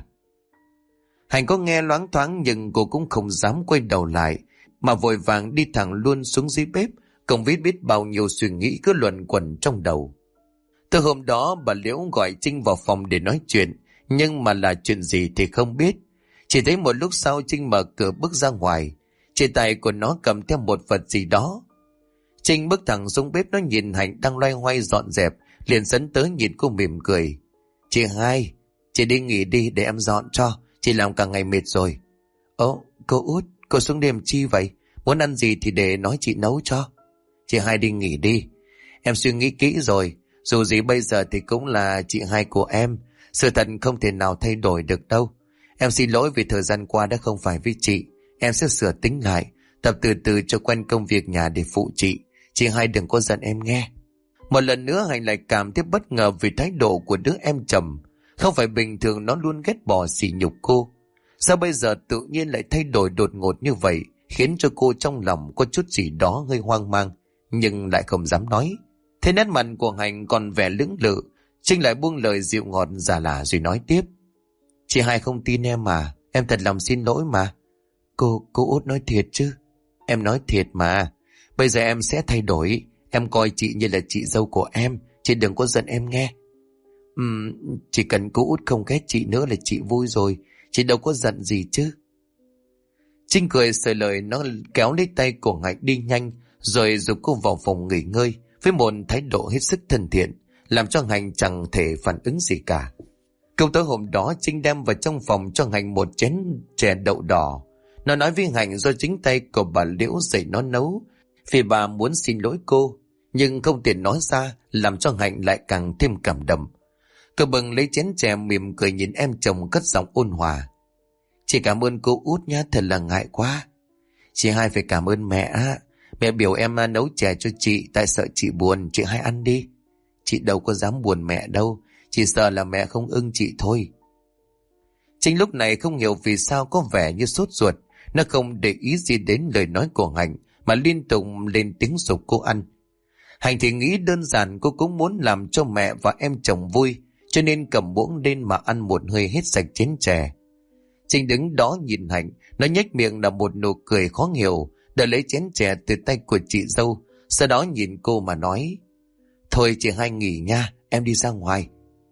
Hạnh có nghe loáng thoáng nhưng cô cũng không dám quay đầu lại, mà vội vàng đi thẳng luôn xuống dưới bếp, cùng với biết bao nhiêu suy nghĩ cứ luẩn quẩn trong đầu. Từ hôm đó bà Liễu gọi Trinh vào phòng để nói chuyện, nhưng mà là chuyện gì thì không biết. Chỉ thấy một lúc sau Trinh mở cửa bước ra ngoài, trên tay của nó cầm theo một vật gì đó. Trinh bước thẳng xuống bếp, nó nhìn Hạnh đang loay hoay dọn dẹp, liền sấn tới nhìn cô mỉm cười. Chị Hai, chị đi nghỉ đi để em dọn cho, chị làm cả ngày mệt rồi. Ồ, cô Út, cô xuống đêm chi vậy? Muốn ăn gì thì để nói chị nấu cho. Chị Hai đi nghỉ đi, em suy nghĩ kỹ rồi, dù gì bây giờ thì cũng là chị Hai của em, sự thật không thể nào thay đổi được đâu. Em xin lỗi vì thời gian qua đã không phải với chị, em sẽ sửa tính lại, tập từ từ cho quen công việc nhà để phụ chị. Chị Hai đừng có giận em nghe. Một lần nữa Hạnh lại cảm thấy bất ngờ vì thái độ của đứa em chồng. Không phải bình thường nó luôn ghét bỏ sỉ nhục cô. Sao bây giờ tự nhiên lại thay đổi đột ngột như vậy, khiến cho cô trong lòng có chút gì đó hơi hoang mang, nhưng lại không dám nói. Thế nét mặt của Hạnh còn vẻ lưỡng lự, Trinh lại buông lời dịu ngọt già lả rồi nói tiếp. Chị hai không tin em mà, em thật lòng xin lỗi mà. Cô Út nói thiệt chứ? Em nói thiệt mà. Bây giờ em sẽ thay đổi. Em coi chị như là chị dâu của em. Chị đừng có giận em nghe. Chỉ cần cô Út không ghét chị nữa là chị vui rồi. Chị đâu có giận gì chứ. Trinh cười sợi lời, nó kéo lấy tay của Hạnh đi nhanh, rồi giục cô vào phòng nghỉ ngơi với một thái độ hết sức thân thiện, làm cho Hạnh chẳng thể phản ứng gì cả. Câu tối hôm đó, Trinh đem vào trong phòng cho Hạnh một chén chè đậu đỏ. Nó nói với Hạnh do chính tay của bà Liễu dạy nó nấu, vì bà muốn xin lỗi cô, nhưng không tiện nói ra, làm cho Hạnh lại càng thêm cảm động. Cô bừng lấy chén chè mỉm cười nhìn em chồng cất giọng ôn hòa. Chị cảm ơn cô Út nhá, thật là ngại quá. Chị hai phải cảm ơn mẹ á. Mẹ biểu em nấu chè cho chị, tại sợ chị buồn, chị hai ăn đi. Chị đâu có dám buồn mẹ đâu, chỉ sợ là mẹ không ưng chị thôi. Trinh lúc này không hiểu vì sao có vẻ như sốt ruột. Nó không để ý gì đến lời nói của Hạnh, mà liên tục lên tiếng giục cô ăn. Hạnh thì nghĩ đơn giản cô cũng muốn làm cho mẹ và em chồng vui, cho nên cầm muỗng lên mà ăn một hơi hết sạch chén chè. Trinh đứng đó nhìn Hạnh, nó nhếch miệng là một nụ cười khó hiểu, đợi lấy chén chè từ tay của chị dâu, sau đó nhìn cô mà nói. Thôi chị hai nghỉ nha, em đi ra ngoài.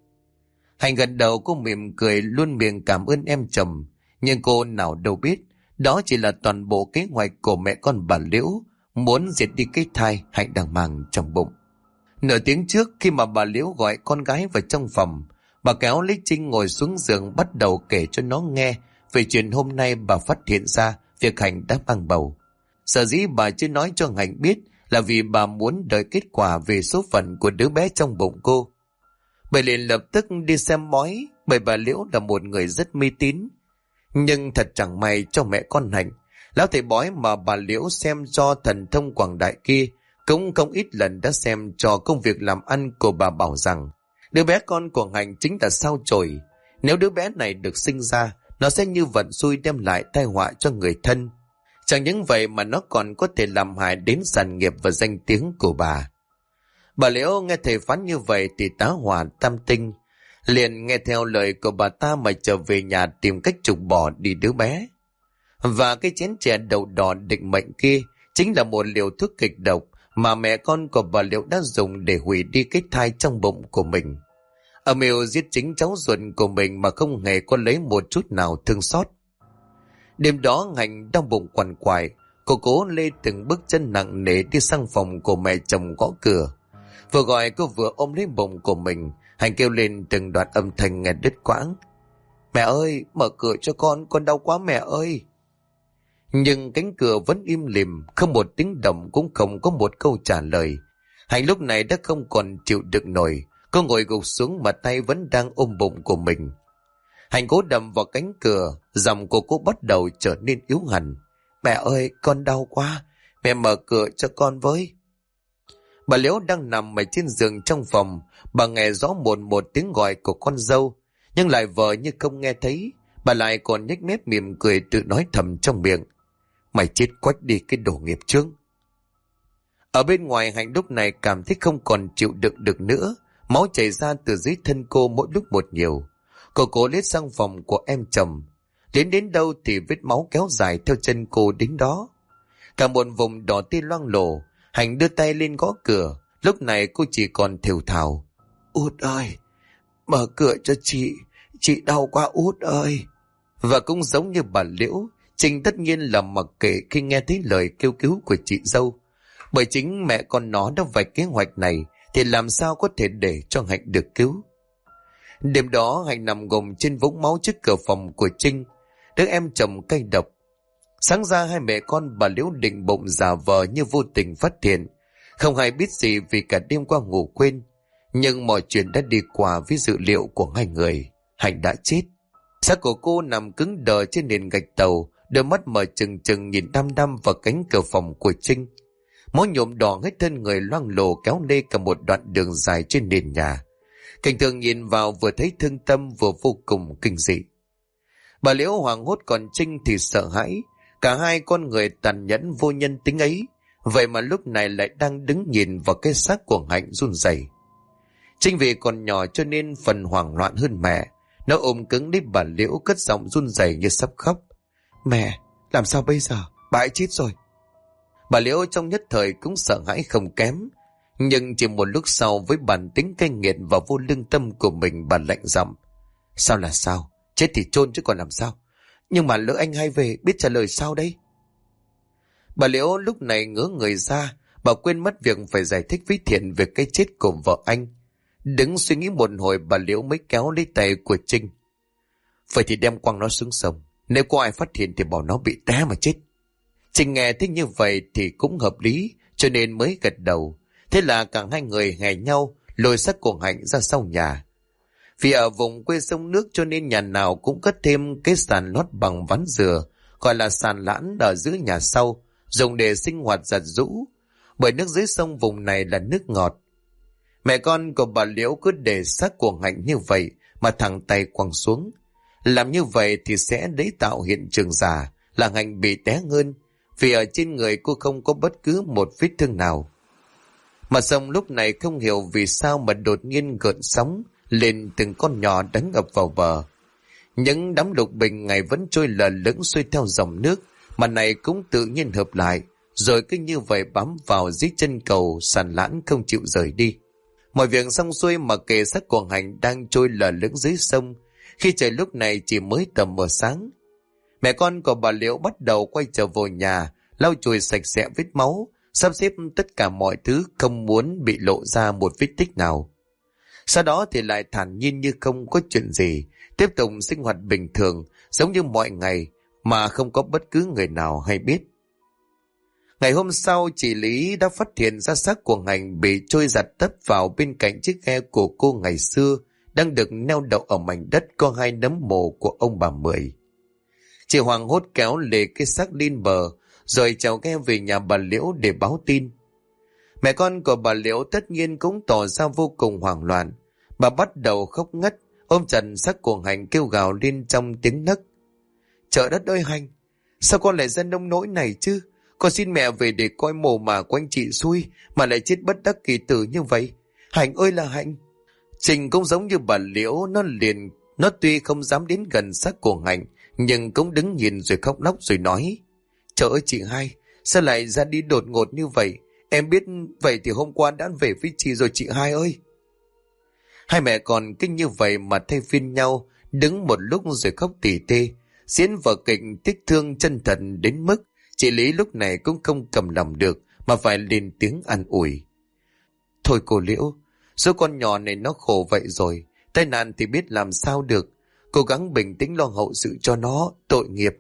Hạnh gật đầu, cô mỉm cười luôn miệng cảm ơn em chồng, nhưng cô nào đâu biết đó chỉ là toàn bộ kế hoạch của mẹ con bà Liễu, muốn diệt đi cái thai Hạnh đang mang trong bụng. Nửa tiếng trước, khi mà bà Liễu gọi con gái vào trong phòng, bà kéo lấy Trinh ngồi xuống giường, bắt đầu kể cho nó nghe về chuyện hôm nay bà phát hiện ra việc Hạnh đã mang bầu. Sở dĩ bà chưa nói cho Hạnh biết là vì bà muốn đợi kết quả về số phận của đứa bé trong bụng cô. Bà liền lập tức đi xem bói, bởi bà Liễu là một người rất mê tín. Nhưng thật chẳng may cho mẹ con Hạnh, lão thầy bói mà bà Liễu xem cho thần thông quảng đại kia cũng không ít lần đã xem cho công việc làm ăn của bà, bảo rằng đứa bé con của Hạnh chính là sao chổi. Nếu đứa bé này được sinh ra, nó sẽ như vận xui đem lại tai họa cho người thân. Chẳng những vậy mà nó còn có thể làm hại đến sản nghiệp và danh tiếng của bà. Bà Liễu nghe thầy phán như vậy thì tá hỏa tam tinh, liền nghe theo lời của bà ta mà trở về nhà tìm cách trục bỏ đi đứa bé. Và cái chén chè đậu đỏ định mệnh kia chính là một liều thuốc kịch độc mà mẹ con của bà Liễu đã dùng để hủy đi cái thai trong bụng của mình. Âm mưu giết chính cháu ruột của mình mà không hề có lấy một chút nào thương xót. Đêm đó Hạnh đau bụng quằn quại, cô cố lê từng bước chân nặng nề đi sang phòng của mẹ chồng gõ cửa. Vừa gọi cô vừa ôm lấy bụng của mình, Hạnh kêu lên từng đoạn âm thanh nghe đứt quãng. Mẹ ơi, mở cửa cho con đau quá mẹ ơi. Nhưng cánh cửa vẫn im lìm, không một tiếng động, cũng không có một câu trả lời. Hạnh lúc này đã không còn chịu đựng nổi, cô ngồi gục xuống mà tay vẫn đang ôm bụng của mình. Hạnh cố đâm vào cánh cửa, giọng của cô bắt đầu trở nên yếu hẳn. Mẹ ơi, con đau quá, mẹ mở cửa cho con với. Bà Liễu đang nằm ở trên giường trong phòng, bà nghe rõ một tiếng gọi của con dâu, nhưng lại vờ như không nghe thấy. Bà lại còn nhếch mép mỉm cười tự nói thầm trong miệng. Mày chết quách đi cái đồ nghiệp chướng. Ở bên ngoài Hạnh lúc này cảm thấy không còn chịu đựng được nữa, máu chảy ra từ dưới thân cô mỗi lúc một nhiều. Cô cố lết sang phòng của em chồng, đến đâu thì vết máu kéo dài theo chân cô đến đó. Cả một vùng đỏ tươi loang lổ. Hạnh đưa tay lên gõ cửa, lúc này cô chỉ còn thều thào. Út ơi, mở cửa cho chị đau quá Út ơi. Và cũng giống như bà Liễu, Trinh tất nhiên là mặc kệ khi nghe thấy lời kêu cứu của chị dâu. Bởi chính mẹ con nó đã vạch kế hoạch này thì làm sao có thể để cho Hạnh được cứu. Đêm đó Hạnh nằm gồng trên vũng máu trước cửa phòng của Trinh, đứa em chồng cay độc. Sáng ra hai mẹ con bà Liễu định bụng giả vờ như vô tình phát hiện, không hay biết gì vì cả đêm qua ngủ quên. Nhưng mọi chuyện đã đi qua với dự liệu của hai người. Hạnh đã chết. Xác của cô nằm cứng đờ trên nền gạch tàu, đôi mắt mở trừng trừng nhìn đăm đăm vào cánh cửa phòng của Trinh. Máu nhuộm đỏ hết thân người loang lổ kéo lê cả một đoạn đường dài trên nền nhà. Cảnh tượng nhìn vào vừa thấy thương tâm vừa vô cùng kinh dị. Bà Liễu hoảng hốt, còn Trinh thì sợ hãi. Cả hai con người tàn nhẫn vô nhân tính ấy, vậy mà lúc này lại đang đứng nhìn vào cái xác của Hạnh run rẩy. Trinh vì còn nhỏ cho nên phần hoảng loạn hơn mẹ. Nó ôm cứng lấy bà Liễu, cất giọng run rẩy như sắp khóc. Mẹ, làm sao bây giờ? Bà ấy chết rồi. Bà Liễu trong nhất thời cũng sợ hãi không kém. Nhưng chỉ một lúc sau, với bản tính cay nghiệt và vô lương tâm của mình, bà lạnh giọng. Sao là sao? Chết thì chôn chứ còn làm sao? Nhưng mà lỡ anh hai về biết trả lời sao đây? Bà Liễu lúc này ngớ người ra. Bà quên mất việc phải giải thích với Thiện về cái chết của vợ anh. Đứng suy nghĩ một hồi, bà Liễu mới kéo lấy tay của Trinh. Vậy thì đem quăng nó xuống sông. Nếu có ai phát hiện thì bảo nó bị té mà chết. Trinh nghe thích như vậy thì cũng hợp lý, cho nên mới gật đầu. Thế là cả hai người hẹn nhau lôi xác của Hạnh ra sau nhà. Vì ở vùng quê sông nước cho nên nhà nào cũng cất thêm cái sàn lót bằng ván dừa, gọi là sàn lãn, ở giữa nhà sau, dùng để sinh hoạt giặt giũ. Bởi nước dưới sông vùng này là nước ngọt. Mẹ con của bà Liễu cứ để xác của Hạnh như vậy mà thẳng tay quăng xuống. Làm như vậy thì sẽ lấy tạo hiện trường giả là Hạnh bị té ngơn, vì ở trên người cô không có bất cứ một vết thương nào. Mà sông lúc này không hiểu vì sao mà đột nhiên gợn sóng lên, từng con nhỏ đánh ập vào bờ. Những đám lục bình ngày vẫn trôi lờ lững xuôi theo dòng nước, mà này cũng tự nhiên hợp lại, rồi cứ như vậy bám vào dưới chân cầu sàn lãn không chịu rời đi. Mọi việc xong xuôi mà kệ xác của Hạnh đang trôi lờ lững dưới sông, khi trời lúc này chỉ mới tầm mờ sáng. Mẹ con của bà Liễu bắt đầu quay trở về nhà, lau chùi sạch sẽ vết máu, sắp xếp tất cả mọi thứ, không muốn bị lộ ra một vết tích nào. Sau đó thì lại thản nhiên như không có chuyện gì, tiếp tục sinh hoạt bình thường, giống như mọi ngày, mà không có bất cứ người nào hay biết. Ngày hôm sau, chị Lý đã phát hiện ra xác của Hạnh bị trôi giặt tấp vào bên cạnh chiếc ghe của cô ngày xưa, đang được neo đậu ở mảnh đất có 2 nấm mồ của ông bà Mười. Chị hoảng hốt kéo lê cái xác lên bờ, rồi chèo ghe về nhà bà Liễu để báo tin. Mẹ con của bà Liễu tất nhiên cũng tỏ ra vô cùng hoảng loạn. Bà bắt đầu khóc ngất, ôm chặt xác của Hạnh kêu gào lên trong tiếng nấc. Trời đất ơi Hạnh, sao con lại ra nông nỗi này chứ? Con xin mẹ về để coi mồ mả của anh chị xui, mà lại chết bất đắc kỳ tử như vậy. Hạnh ơi là Hạnh. Trình cũng giống như bà Liễu, nó tuy không dám đến gần xác của Hạnh, nhưng cũng đứng nhìn rồi khóc lóc rồi nói. Trời ơi chị hai, sao lại ra đi đột ngột như vậy? Em biết vậy thì hôm qua đã về với chị rồi chị hai ơi. Hai mẹ con kinh như vậy mà thay phiên nhau, đứng một lúc rồi khóc tỉ tê, diễn vở kịch tiếc thương chân thật đến mức chị Lý lúc này cũng không cầm lòng được mà phải lên tiếng an ủi. Thôi cô Liễu, số con nhỏ này nó khổ vậy rồi, tai nạn thì biết làm sao được, cố gắng bình tĩnh lo hậu sự cho nó, tội nghiệp.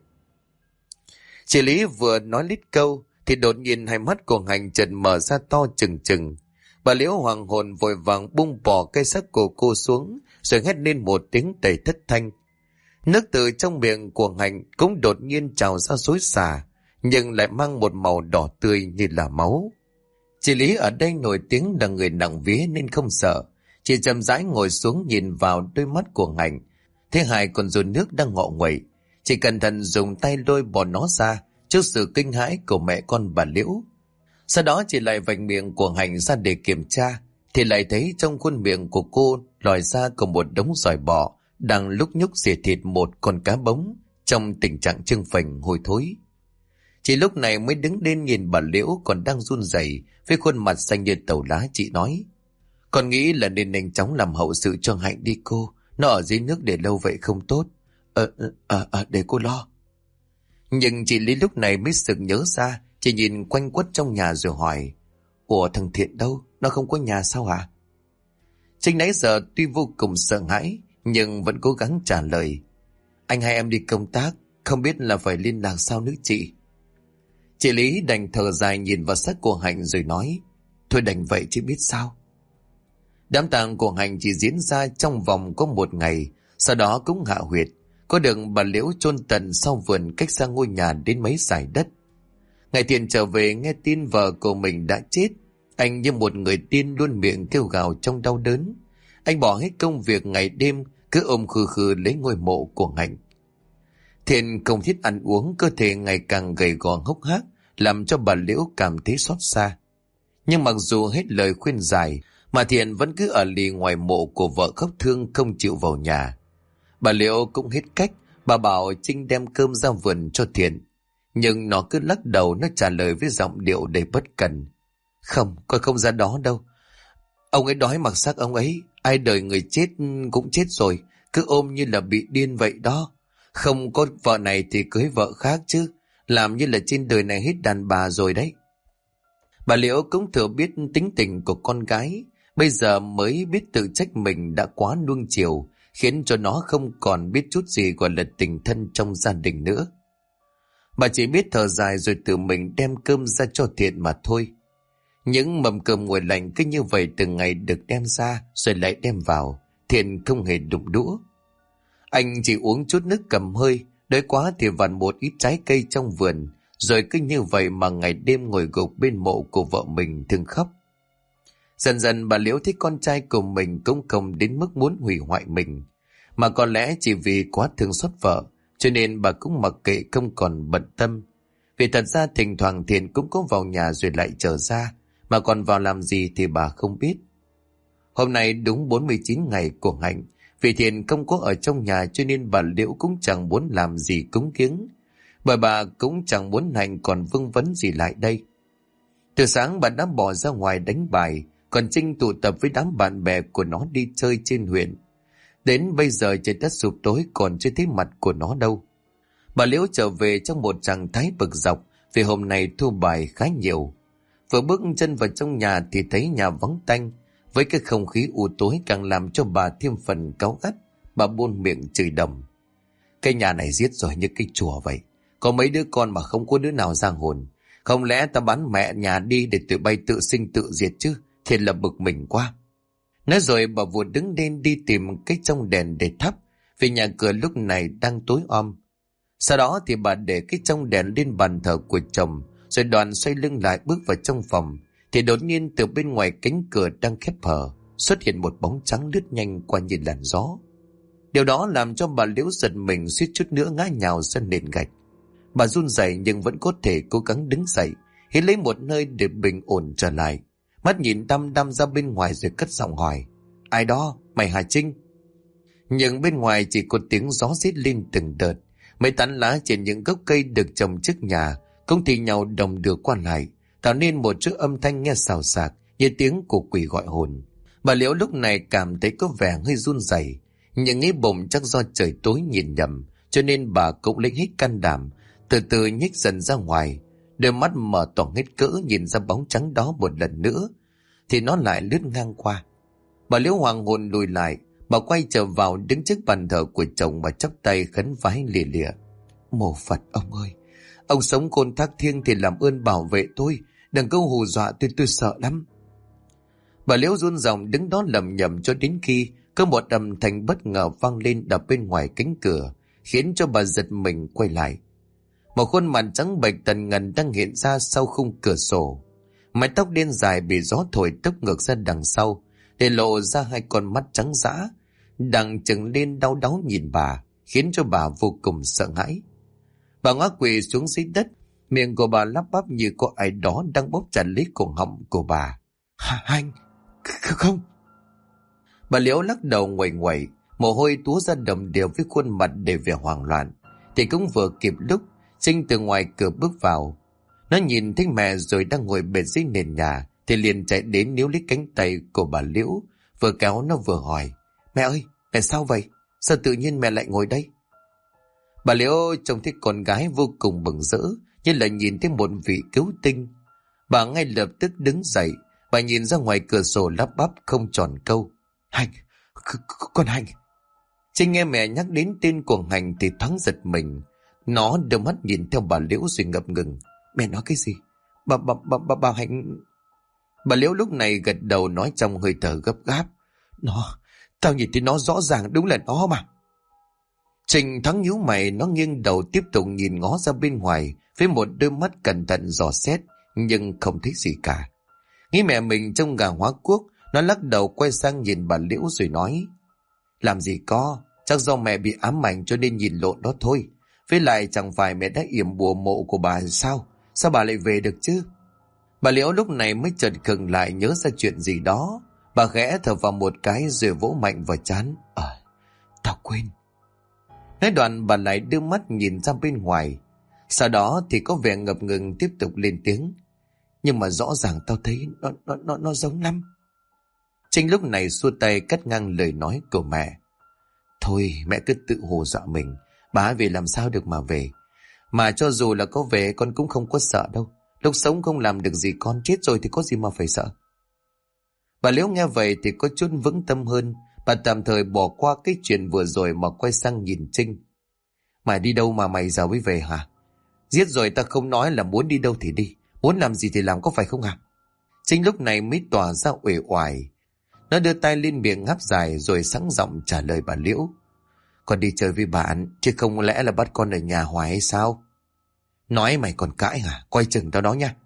Chị Lý vừa nói lít câu thì đột nhiên hai mắt của Hạnh chợt mở ra to trừng trừng. Bà Liễu hoàng hồn vội vàng bung bỏ cây xác của cô xuống, rồi hét lên một tiếng đầy thất thanh. Nước từ trong miệng của Hạnh cũng đột nhiên trào ra xối xả, nhưng lại mang một màu đỏ tươi như là máu. Chị Lý ở đây nổi tiếng là người nặng vía nên không sợ. Chị chậm rãi ngồi xuống nhìn vào đôi mắt của Hạnh. Thế Hải còn dồn nước đang ngọ nguậy. Chị cẩn thận dùng tay lôi bỏ nó ra trước sự kinh hãi của mẹ con bà Liễu. Sau đó chị lại vạch miệng của Hạnh ra để kiểm tra, thì lại thấy trong khuôn miệng của cô lòi ra còn một đống giỏi bọ đang lúc nhúc xỉa thịt một con cá bống trong tình trạng trưng phình hôi thối. Chị lúc này mới đứng lên nhìn bà Liễu còn đang run rẩy với khuôn mặt xanh như tàu lá. Chị nói, con nghĩ là nên nhanh chóng làm hậu sự cho Hạnh đi cô, nó ở dưới nước để lâu vậy không tốt. Để cô lo. Nhưng chị Lý lúc này mới sực nhớ ra. Chị nhìn quanh quất trong nhà rồi hỏi, ủa thằng Thiện đâu, nó không có nhà sao hả? Trinh nãy giờ tuy vô cùng sợ hãi nhưng vẫn cố gắng trả lời, anh hai em đi công tác, không biết là phải liên lạc sao nữa chị. Chị Lý đành thở dài nhìn vào xác của Hạnh rồi nói, thôi đành vậy chứ biết sao. Đám tang của Hạnh chỉ diễn ra trong vòng có 1 ngày, sau đó cũng hạ huyệt. Có được bà Liễu chôn tận sau vườn cách xa ngôi nhà đến mấy sải đất. Ngày Thiện trở về nghe tin vợ của mình đã chết, anh như một người điên luôn miệng kêu gào trong đau đớn. Anh bỏ hết công việc ngày đêm, cứ ôm khư khư lấy ngôi mộ của Hạnh. Thiện không thiết ăn uống, cơ thể ngày càng gầy gò hốc hác, làm cho bà Liễu cảm thấy xót xa. Nhưng mặc dù hết lời khuyên giải, mà Thiện vẫn cứ ở lì ngoài mộ của vợ khóc thương không chịu vào nhà. Bà Liễu cũng hết cách, bà bảo Trinh đem cơm ra vườn cho Thiện. Nhưng nó cứ lắc đầu, nó trả lời với giọng điệu đầy bất cần. Không, con không ra đó đâu. Ông ấy đói mặc xác ông ấy, ai đời người chết cũng chết rồi, cứ ôm như là bị điên vậy đó. Không có vợ này thì cưới vợ khác chứ, làm như là trên đời này hết đàn bà rồi đấy. Bà Liễu cũng thừa biết tính tình của con gái, bây giờ mới biết tự trách mình đã quá nuông chiều, khiến cho nó không còn biết chút gì gọi là tình thân trong gia đình nữa. Bà chỉ biết thở dài rồi tự mình đem cơm ra cho Thiện mà thôi. Những mầm cơm nguội lạnh cứ như vậy từng ngày được đem ra rồi lại đem vào, Thiện không hề đụng đũa. Anh chỉ uống chút nước cầm hơi, đói quá thì vặn một ít trái cây trong vườn, rồi cứ như vậy mà ngày đêm ngồi gục bên mộ của vợ mình thương khóc. Dần dần bà Liễu thấy con trai của mình cũng không đến mức muốn hủy hoại mình, mà có lẽ chỉ vì quá thương xót vợ, cho nên bà cũng mặc kệ không còn bận tâm. Vì thật ra thỉnh thoảng Thiện cũng có vào nhà rồi lại trở ra, mà còn vào làm gì thì bà không biết. Hôm nay đúng 49 ngày của Hạnh, vì Thiện không có ở trong nhà cho nên bà Liễu cũng chẳng muốn làm gì cúng kiếng, bởi bà cũng chẳng muốn Hạnh còn vương vấn gì lại đây. Từ sáng bà đã bỏ ra ngoài đánh bài, còn Trinh tụ tập với đám bạn bè của nó đi chơi trên huyện. Đến bây giờ trời đã sụp tối còn chưa thấy mặt của nó đâu. Bà Liễu trở về trong một trạng thái bực dọc vì hôm nay thua bài khá nhiều. Vừa bước chân vào trong nhà thì thấy nhà vắng tanh, với cái không khí u tối càng làm cho bà thêm phần cáu gắt. Bà buôn miệng chửi đầm. Cái nhà này giết rồi như cái chùa vậy, có mấy đứa con mà không có đứa nào giang hồn. Không lẽ ta bán mẹ nhà đi để tụi bay tự sinh tự diệt chứ? Thiệt là bực mình quá. Nói rồi bà vụt đứng lên đi tìm cái trong đèn để thắp, vì nhà cửa lúc này đang tối om. Sau đó thì bà để cái trong đèn lên bàn thờ của chồng, rồi đoàn xoay lưng lại bước vào trong phòng, thì đột nhiên từ bên ngoài cánh cửa đang khép hờ xuất hiện một bóng trắng lướt nhanh qua như làn gió. Điều đó làm cho bà Liễu giật mình, suýt chút nữa ngã nhào ra nền gạch. Bà run rẩy nhưng vẫn có thể cố gắng đứng dậy, hít lấy một hơi để bình ổn trở lại. Mắt nhìn đăm đăm ra bên ngoài rồi cất giọng hỏi. Ai đó, mày hả Trinh? Nhưng bên ngoài chỉ có tiếng gió rít lên từng đợt. Mấy tán lá trên những gốc cây được trồng trước nhà cũng thì nhau đồng đưa qua lại, tạo nên một chút âm thanh nghe xào xạc như tiếng của quỷ gọi hồn. Bà Liễu lúc này cảm thấy có vẻ hơi run rẩy, nhưng nghĩ bụng chắc do trời tối nhìn nhầm, cho nên bà cũng lấy hết can đảm, từ từ nhích dần ra ngoài, đôi mắt mở toang hết cỡ nhìn ra bóng trắng đó một lần nữa, thì nó lại lướt ngang qua. Bà Liễu hoàng hồn lùi lại, bà quay trở vào đứng trước bàn thờ của chồng mà chắp tay khấn vái lìa lìa. Mô Phật ông ơi, ông sống côn thác thiêng thì làm ơn bảo vệ tôi, đừng có hù dọa tôi sợ lắm. Bà Liễu run ròng đứng đó lẩm nhẩm cho đến khi có một âm thanh bất ngờ vang lên đập bên ngoài cánh cửa, khiến cho bà giật mình quay lại. Một khuôn mặt trắng bệch tần ngần đang hiện ra sau khung cửa sổ. Mái tóc đen dài bị gió thổi tốc ngược ra đằng sau, để lộ ra hai con mắt trắng dã, đang trừng lên đau đáu nhìn bà, khiến cho bà vô cùng sợ hãi. Bà ngã quỵ xuống dưới đất, miệng của bà lắp bắp như có ai đó đang bóp chặt lấy cổ họng của bà. Anh, không. Bà Liễu lắc đầu nguậy nguậy, mồ hôi túa ra đầm đều với khuôn mặt đầy vẻ hoảng loạn. Thì cũng vừa kịp lúc Trinh từ ngoài cửa bước vào. Nó nhìn thấy mẹ rồi đang ngồi bệt dưới nền nhà, thì liền chạy đến níu lấy cánh tay của bà Liễu, vừa kéo nó vừa hỏi. Mẹ ơi, mẹ sao vậy? Sao tự nhiên mẹ lại ngồi đây? Bà Liễu trông thấy con gái vô cùng mừng rỡ, như là nhìn thấy một vị cứu tinh. Bà ngay lập tức đứng dậy, bà nhìn ra ngoài cửa sổ lắp bắp không tròn câu. Hành, con Hành. Trinh nghe mẹ nhắc đến tên của Hành thì thoáng giật mình. Nó đưa mắt nhìn theo bà Liễu rồi ngập ngừng. Mẹ nói cái gì? Bà Hành... Bà Liễu lúc này gật đầu nói trong hơi thở gấp gáp. Tao nhìn thấy nó rõ ràng, đúng là nó mà. Trình Thắng nhíu mày, nó nghiêng đầu tiếp tục nhìn ngó ra bên ngoài với một đôi mắt cẩn thận dò xét, nhưng không thấy gì cả. Nghĩ mẹ mình trông gà hóa cuốc, nó lắc đầu quay sang nhìn bà Liễu rồi nói: làm gì có, chắc do mẹ bị ám ảnh cho nên nhìn lộn đó thôi. Với lại chẳng phải mẹ đã yểm bùa mộ của bà sao? Sao bà lại về được chứ? Bà Liễu lúc này mới chợt khựng lại, nhớ ra chuyện gì đó. Bà khẽ thở vào một cái rồi vỗ mạnh vào trán. Tao quên. Nói đoạn bà lại đưa mắt nhìn ra bên ngoài. Sau đó thì có vẻ ngập ngừng tiếp tục lên tiếng: nhưng mà rõ ràng tao thấy nó giống lắm. Trinh lúc này xua tay cắt ngang lời nói của mẹ. Thôi mẹ cứ tự hồ dọa mình. Bà về làm sao được mà về. Mà cho dù là có về con cũng không có sợ đâu. Lúc sống không làm được gì, con chết rồi thì có gì mà phải sợ. Bà Liễu nghe vậy thì có chút vững tâm hơn. Bà tạm thời bỏ qua cái chuyện vừa rồi mà quay sang nhìn Trinh. Mày đi đâu mà mày giờ mới về hả? Giết rồi ta không nói là muốn đi đâu thì đi, muốn làm gì thì làm, có phải không hả? Trinh lúc này mới tỏa ra uể oải. Nó đưa tay lên miệng ngáp dài rồi sẵn giọng trả lời bà Liễu. Con đi chơi với bạn, chứ không lẽ là bắt con ở nhà hoài hay sao? Nói mày còn cãi hả? Quay chừng tao đó nha.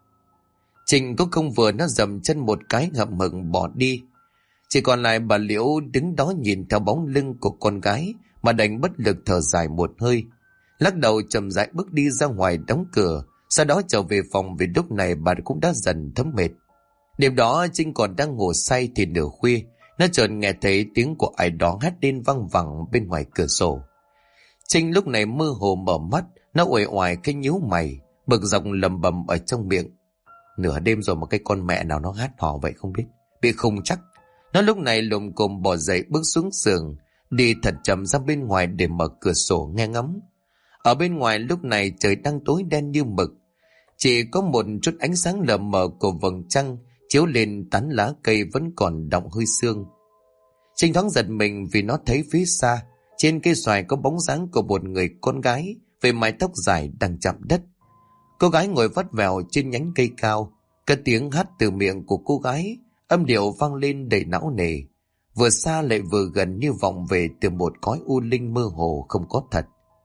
Trinh có không vừa, nó dầm chân một cái ngậm ngừng bỏ đi. Chỉ còn lại bà Liễu đứng đó nhìn theo bóng lưng của con gái mà đành bất lực thở dài một hơi. Lắc đầu chậm rãi bước đi ra ngoài đóng cửa, sau đó trở về phòng vì lúc này bà cũng đã dần thấm mệt. Đêm đó Trinh còn đang ngủ say thì nửa khuya, nó chợt nghe thấy tiếng của ai đó hét lên văng vẳng bên ngoài cửa sổ. Trinh lúc này mơ hồ mở mắt, nó uể oải cái nhíu mày, bực dọc lầm bầm ở trong miệng. Nửa đêm rồi mà cái con mẹ nào nó hát hò vậy không biết, bị khùng chắc. Nó lúc này lồm cồm bò dậy bước xuống giường, đi thật chậm ra bên ngoài để mở cửa sổ nghe ngắm. Ở bên ngoài lúc này trời đang tối đen như mực, chỉ có một chút ánh sáng lờ mờ của vầng trăng chiếu lên tán lá cây vẫn còn đọng hơi sương. Trinh thoáng giật mình vì nó thấy phía xa trên cây xoài có bóng dáng của một người con gái với mái tóc dài đang chạm đất. Cô gái ngồi vắt vẻo trên nhánh cây cao, cái tiếng hát từ miệng của cô gái, âm điệu vang lên đầy não nề, vừa xa lại vừa gần như vọng về từ một cõi u linh mơ hồ không có thật.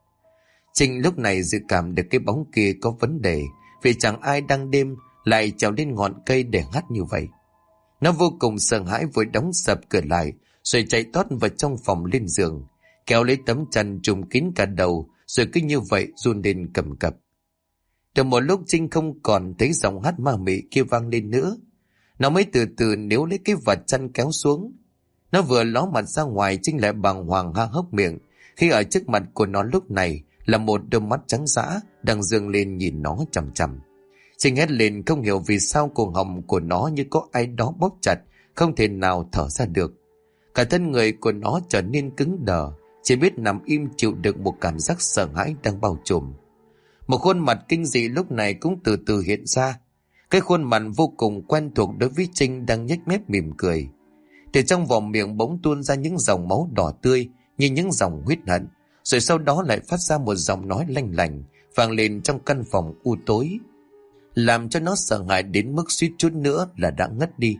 Trinh lúc này dự cảm được cái bóng kia có vấn đề, vì chẳng ai đang đêm lại trèo lên ngọn cây để hát như vậy. Nó vô cùng sợ hãi, vội đóng sập cửa lại rồi chạy tót vào trong phòng lên giường, kéo lấy tấm chăn trùm kín cả đầu, rồi cứ như vậy run lên cầm cập. Được một lúc Trinh không còn thấy giọng hát ma mị kia vang lên nữa, nó mới từ từ níu lấy cái vạt chăn kéo xuống. Nó vừa ló mặt ra ngoài, Trinh lại bàng hoàng há hốc miệng khi ở trước mặt của nó lúc này là một đôi mắt trắng dã đang dương lên nhìn nó chằm chằm. Trinh hét lên, không hiểu vì sao cổ họng của nó như có ai đó bóp chặt, không thể nào thở ra được. Cả thân người của nó trở nên cứng đờ, chỉ biết nằm im chịu đựng một cảm giác sợ hãi đang bao trùm. Một khuôn mặt kinh dị lúc này cũng từ từ hiện ra. Cái khuôn mặt vô cùng quen thuộc đối với Trinh đang nhếch mép mỉm cười. Từ trong vòm miệng bỗng tuôn ra những dòng máu đỏ tươi như những dòng huyết hận, rồi sau đó lại phát ra một giọng nói lanh lảnh vang lên trong căn phòng u tối, làm cho nó sợ hãi đến mức suýt chút nữa là đã ngất đi.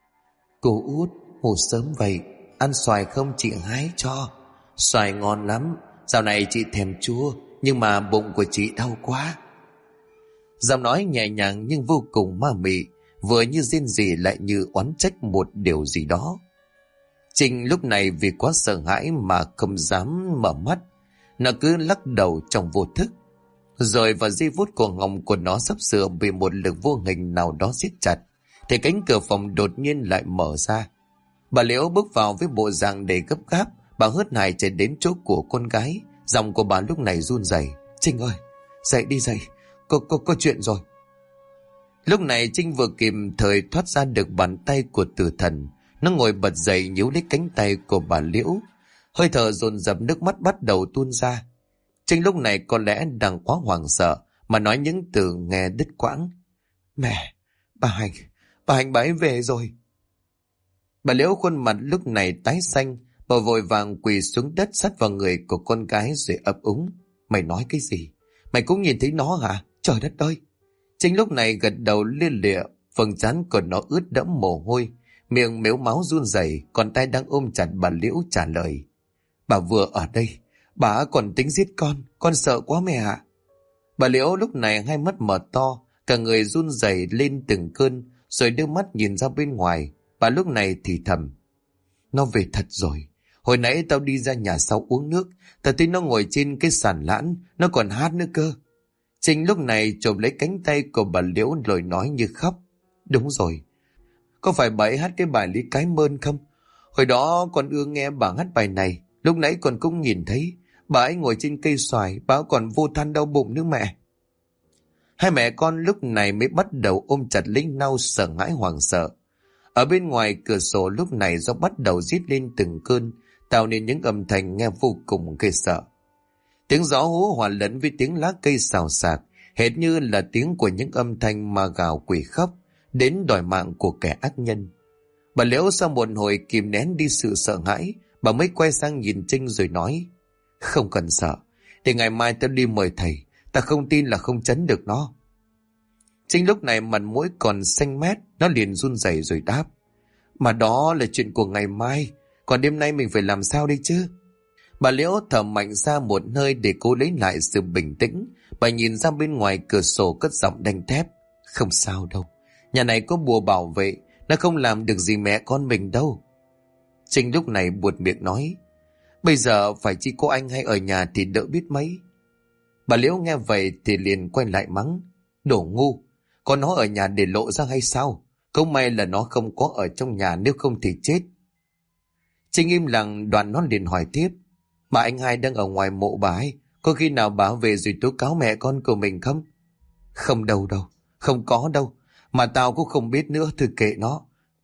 Cô út, ngủ sớm vậy, ăn xoài không chị hái cho? Xoài ngon lắm, dạo này chị thèm chua, nhưng mà bụng của chị đau quá. Giọng nói nhẹ nhàng nhưng vô cùng ma mị, vừa như rên rỉ lại như oán trách một điều gì đó. Trinh lúc này vì quá sợ hãi mà không dám mở mắt, nó cứ lắc đầu trong vô thức. Rồi vào giây phút cổ họng của nó sắp sửa bị một lực vô hình nào đó siết chặt, thì cánh cửa phòng đột nhiên lại mở ra. Bà Liễu bước vào với bộ dạng đầy gấp gáp. Bà hớt hải chạy đến chỗ của con gái, giọng của bà lúc này run rẩy. Trinh ơi, dậy đi dậy, có chuyện rồi. Lúc này Trinh vừa kịp thời thoát ra được bàn tay của tử thần. Nó ngồi bật dậy nhíu lấy cánh tay của bà Liễu, hơi thở dồn dập, nước mắt bắt đầu tuôn ra. Trinh lúc này có lẽ đang quá hoảng sợ mà nói những từ nghe đứt quãng. Mẹ, bà Hạnh bà ấy về rồi. Bà Liễu khuôn mặt lúc này tái xanh, bà vội vàng quỳ xuống đất sát vào người của con gái rồi ấp úng. Mày nói cái gì? Mày cũng nhìn thấy nó hả? Trời đất ơi! Trinh lúc này gật đầu lia lịa, phần trán của nó ướt đẫm mồ hôi, miệng mếu máu run rẩy, còn tay đang ôm chặt bà Liễu trả lời. Bà vừa ở đây, Bà còn tính giết con sợ quá mẹ ạ. Bà Liễu lúc này hai mắt mở to, cả người run rẩy lên từng cơn, rồi đưa mắt nhìn ra bên ngoài. Bà lúc này thì thầm: Nó về thật rồi. Hồi nãy tao đi ra nhà sau uống nước, tao thấy nó ngồi trên cái sàn lãn, nó còn hát nữa cơ. Trinh lúc này chộp lấy cánh tay của bà Liễu rồi nói như khóc: Đúng rồi, có phải bà ấy hát cái bài Lý Cái Mơn không? Hồi đó con ưa nghe bà hát bài này, lúc nãy con cũng nhìn thấy bà ấy ngồi trên cây xoài, bà ấy còn vô than đau bụng nữa mẹ. Hai mẹ con lúc này mới bắt đầu ôm chặt lấy nhau, sợ hãi hoảng sợ. Ở bên ngoài cửa sổ lúc này gió bắt đầu rít lên từng cơn, tạo nên những âm thanh nghe vô cùng ghê sợ. Tiếng gió hú hòa lẫn với tiếng lá cây xào xạc, hệt như là tiếng của những âm thanh ma gào quỷ khóc, đến đòi mạng của kẻ ác nhân. Bà Liễu sau một hồi kìm nén đi sự sợ hãi, bà mới quay sang nhìn Trinh rồi nói: Không cần sợ, để ngày mai tao đi mời thầy, ta không tin là không trấn được nó. Trinh lúc này mặt mũi còn xanh mét, nó liền run rẩy rồi đáp: Mà đó là chuyện của ngày mai, còn đêm nay mình phải làm sao đây chứ? Bà Liễu thở mạnh ra một hơi để cố lấy lại sự bình tĩnh. Bà nhìn ra bên ngoài cửa sổ cất giọng đanh thép: Không sao đâu, nhà này có bùa bảo vệ, nó không làm được gì mẹ con mình đâu. Trinh lúc này buột miệng nói: Bây giờ phải chỉ có anh hay ở nhà thì đỡ biết mấy. Bà Liễu nghe vậy thì liền quay lại mắng: Đồ ngu, có nó ở nhà để lộ ra hay sao? Không may là nó không có ở trong nhà, nếu không thì chết. Trinh im lặng, đoạn nó liền hỏi tiếp: Bà anh hai đang ở ngoài mộ bà ấy, có khi nào bà về rồi tố cáo mẹ con của mình không? Không đâu, không có đâu, mà tao cũng không biết nữa, thôi kệ nó.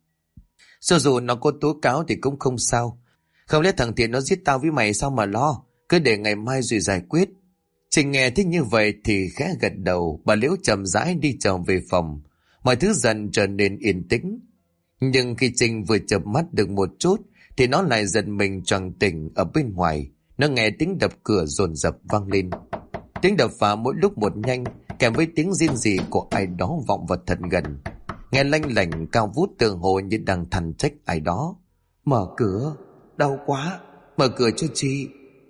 Cho dù nó có tố cáo thì cũng không sao. Không lẽ thằng Thiện nó giết tao với mày sao mà lo, cứ để ngày mai rồi giải quyết. Trinh nghe thích như vậy thì khẽ gật đầu. Bà Liễu chậm rãi đi trở về phòng. Mọi thứ dần trở nên yên tĩnh. Nhưng khi Trinh vừa chợp mắt được một chút thì nó lại giật mình choàng tỉnh. Ở bên ngoài nó nghe tiếng đập cửa dồn dập vang lên. Tiếng đập phá mỗi lúc một nhanh, kèm với tiếng rên rỉ của ai đó vọng vào thật gần, nghe lanh lảnh cao vút tường hồ như đang thằn trách ai đó. Mở cửa, đau quá, mở cửa cho chị.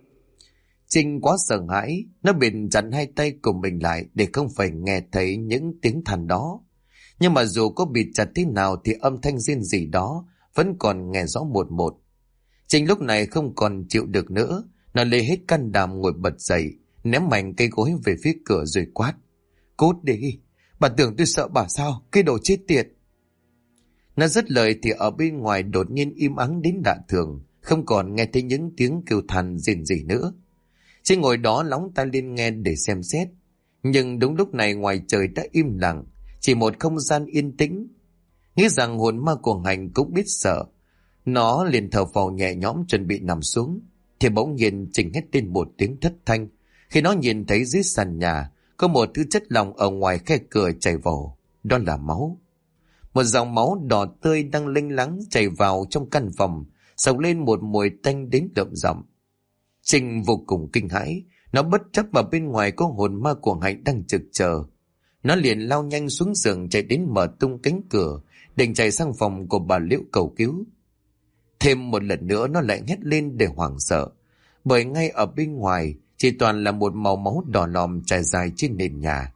Trinh quá sợ hãi, nó bịt chặt hai tay của mình lại để không phải nghe thấy những tiếng than đó. Nhưng mà dù có bịt chặt thế nào thì âm thanh rên rỉ đó vẫn còn nghe rõ một một. Trinh lúc này không còn chịu được nữa, nó lấy hết can đảm ngồi bật dậy, ném mạnh cây gối về phía cửa rồi quát: Cút đi, bà tưởng tôi sợ bà sao, cái đồ chết tiệt. Nó dứt lời thì ở bên ngoài đột nhiên im ắng đến lạ thường, không còn nghe thấy những tiếng kêu than rên rỉ nữa. Trinh ngồi đó lóng tai lên nghe để xem xét, nhưng đúng lúc này ngoài trời đã im lặng, chỉ một không gian yên tĩnh. Nghĩ rằng hồn ma của Hành cũng biết sợ, nó liền thở phào nhẹ nhõm chuẩn bị nằm xuống, thì bỗng nhiên Trinh hét lên một tiếng thất thanh khi nó nhìn thấy dưới sàn nhà có một thứ chất lỏng ở ngoài khe cửa chảy vào. Đó là máu. Một dòng máu đỏ tươi đang lênh láng chảy vào trong căn phòng, xộc lên một mùi tanh đến đậm đậm. Trinh vô cùng kinh hãi, nó bất chấp vào bên ngoài có hồn ma của Hạnh đang trực chờ. Nó liền lao nhanh xuống giường chạy đến mở tung cánh cửa, định chạy sang phòng của bà Liễu cầu cứu. Thêm một lần nữa nó lại hét lên để hoảng sợ, bởi ngay ở bên ngoài chỉ toàn là một màu máu đỏ lòm trải dài trên nền nhà.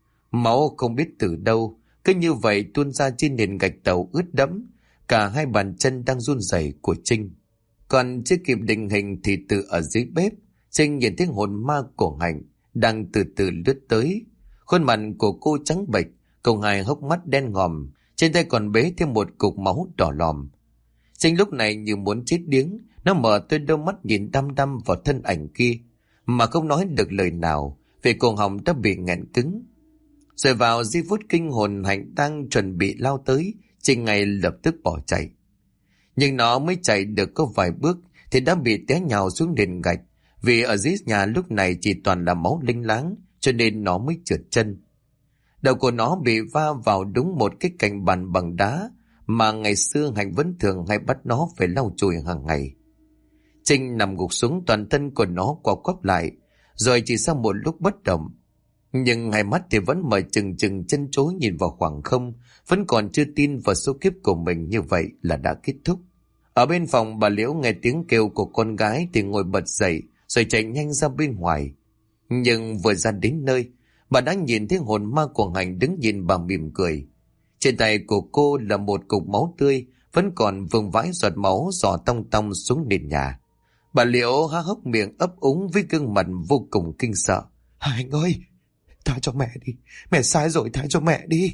Máu không biết từ đâu cứ như vậy tuôn ra trên nền gạch tàu ướt đẫm, cả hai bàn chân đang run rẩy của Trinh. Còn chưa kịp định hình thì từ ở dưới bếp, Trinh nhìn thấy hồn ma của Hạnh đang từ từ lướt tới. Khuôn mặt của cô trắng bệch, cùng hai hốc mắt đen ngòm, trên tay còn bế thêm một cục máu đỏ lòm. Trinh lúc này như muốn chết điếng, nó mở to đôi mắt nhìn đăm đăm vào thân ảnh kia, mà không nói được lời nào, vì cổ họng đã bị nghẹn cứng. Rồi vào giây phút kinh hồn, Hạnh đang chuẩn bị lao tới, Trinh ngay lập tức bỏ chạy. Nhưng nó mới chạy được có vài bước thì đã bị té nhào xuống nền gạch, vì ở dưới nhà lúc này chỉ toàn là máu linh láng, cho nên nó mới trượt chân. Đầu của nó bị va vào đúng một cái cạnh bàn bằng đá mà ngày xưa Hạnh vẫn thường hay bắt nó phải lau chùi hàng ngày. Trinh nằm gục xuống, toàn thân của nó co quắp lại, rồi chỉ sau một lúc bất động. Nhưng hai mắt thì vẫn mở trừng trừng chân chối nhìn vào khoảng không, vẫn còn chưa tin vào số kiếp của mình như vậy là đã kết thúc. Ở bên phòng, bà Liễu nghe tiếng kêu của con gái thì ngồi bật dậy, rồi chạy nhanh ra bên ngoài. Nhưng vừa ra đến nơi, bà đã nhìn thấy hồn ma của Hạnh đứng nhìn bà mỉm cười. Trên tay của cô là một cục máu tươi, vẫn còn vương vãi giọt máu rò tong tong xuống nền nhà. Bà Liễu há hốc miệng ấp úng với gương mặt vô cùng kinh sợ. Hạnh ơi, tha cho mẹ đi, mẹ sai rồi, tha cho mẹ đi.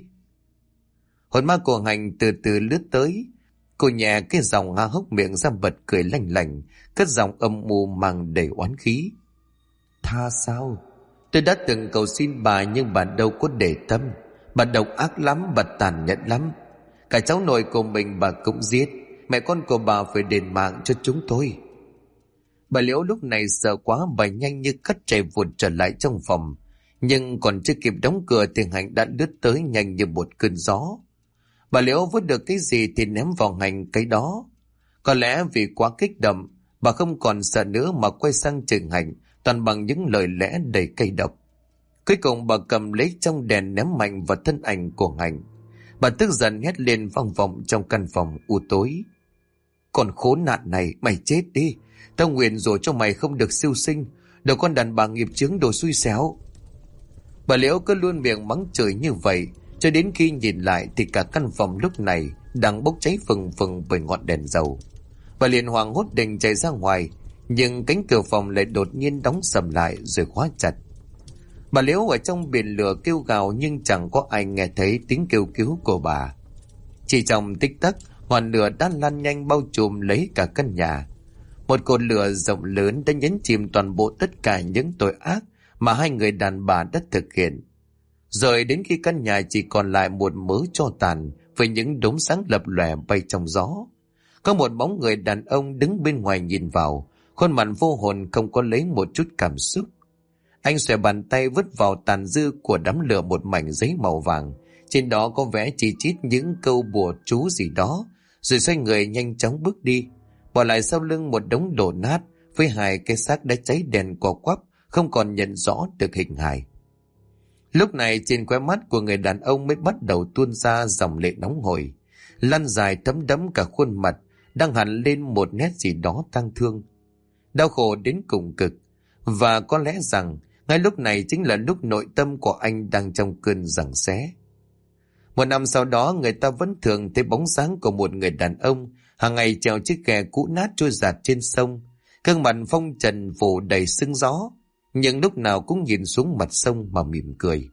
Hồn ma của Hạnh từ từ lướt tới. Cô nhẹ cái dòng há hốc miệng ra bật cười lanh lành, cất giọng âm u mang đầy oán khí. Tha sao? Tôi đã từng cầu xin bà nhưng bà đâu có để tâm. Bà độc ác lắm, bà tàn nhẫn lắm. Cả cháu nội của mình bà cũng giết. Mẹ con của bà phải đền mạng cho chúng tôi. Bà Liễu lúc này sợ quá, bà nhanh như cắt chạy vụt trở lại trong phòng. Nhưng còn chưa kịp đóng cửa thì Hạnh đã lướt tới nhanh như một cơn gió. Bà Liễu vớt được cái gì thì ném vào Hạnh cái đó. Có lẽ vì quá kích động, bà không còn sợ nữa mà quay sang chừng Hạnh toàn bằng những lời lẽ đầy cay độc. Cuối cùng bà cầm lấy trong đèn ném mạnh vào thân ảnh của Hạnh. Bà tức giận hét lên vang vọng trong căn phòng u tối. Còn khốn nạn này, mày chết đi. Tao nguyện rồi cho mày không được siêu sinh. Đồ con đàn bà nghiệp chướng, đồ xui xẻo. Bà Liễu cứ luôn miệng mắng chửi như vậy, cho đến khi nhìn lại thì cả căn phòng lúc này đang bốc cháy phừng phừng bởi ngọn đèn dầu. Bà liền hoảng hốt định chạy ra ngoài, nhưng cánh cửa phòng lại đột nhiên đóng sầm lại rồi khóa chặt. Bà Liễu ở trong biển lửa kêu gào nhưng chẳng có ai nghe thấy tiếng kêu cứu của bà. Chỉ trong tích tắc, ngọn lửa đã lan nhanh bao trùm lấy cả căn nhà. Một cột lửa rộng lớn đã nhấn chìm toàn bộ tất cả những tội ác mà hai người đàn bà đã thực hiện. Rồi đến khi căn nhà chỉ còn lại một mớ tro tàn với những đốm sáng lập lòe bay trong gió. Có một bóng người đàn ông đứng bên ngoài nhìn vào, khuôn mặt vô hồn không có lấy một chút cảm xúc. Anh xòe bàn tay vứt vào tàn dư của đám lửa một mảnh giấy màu vàng, trên đó có vẽ chi chít những câu bùa chú gì đó, rồi xoay người nhanh chóng bước đi, bỏ lại sau lưng một đống đổ nát với hai cái xác đã cháy đèn cò quắp, không còn nhận rõ được hình hài. Lúc này trên khóe mắt của người đàn ông mới bắt đầu tuôn ra dòng lệ nóng hổi, lăn dài thấm đẫm cả khuôn mặt, đang hằn lên một nét gì đó tang thương, đau khổ đến cùng cực. Và có lẽ rằng ngay lúc này chính là lúc nội tâm của anh đang trong cơn giằng xé. Một năm sau đó, người ta vẫn thường thấy bóng dáng của một người đàn ông hàng ngày chèo chiếc ghe cũ nát trôi dạt trên sông, gương mặt phong trần phủ đầy sương gió, nhưng lúc nào cũng nhìn xuống mặt sông mà mỉm cười.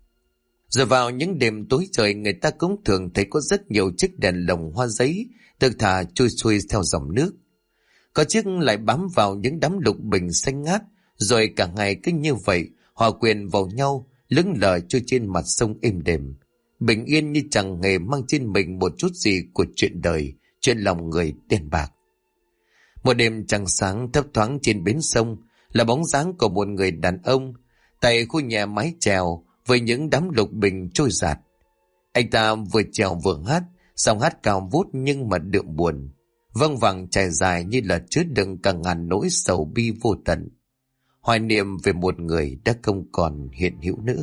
Rồi vào những đêm tối trời, người ta cũng thường thấy có rất nhiều chiếc đèn lồng hoa giấy được thả trôi xuôi theo dòng nước. Có chiếc lại bám vào những đám lục bình xanh ngát, rồi cả ngày cứ như vậy hòa quyện vào nhau, lững lờ trôi trên mặt sông êm đềm, bình yên như chẳng hề mang trên mình một chút gì của chuyện đời, chuyện lòng người tiền bạc. Một đêm trăng sáng thấp thoáng trên bến sông là bóng dáng của một người đàn ông tại khu nhà mái chèo với những đám lục bình trôi dạt. Anh ta vừa chèo vừa hát, giọng hát cao vút nhưng mà đượm buồn, văng vẳng trải dài như là chứa đựng cả ngàn nỗi sầu bi vô tận, hoài niệm về một người đã không còn hiện hữu nữa.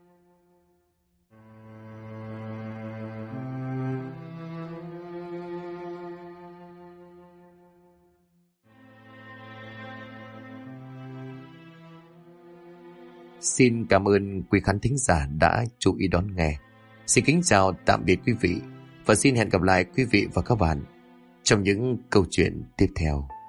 Xin cảm ơn quý khán thính giả đã chú ý đón nghe. Xin kính chào tạm biệt quý vị và xin hẹn gặp lại quý vị và các bạn trong những câu chuyện tiếp theo.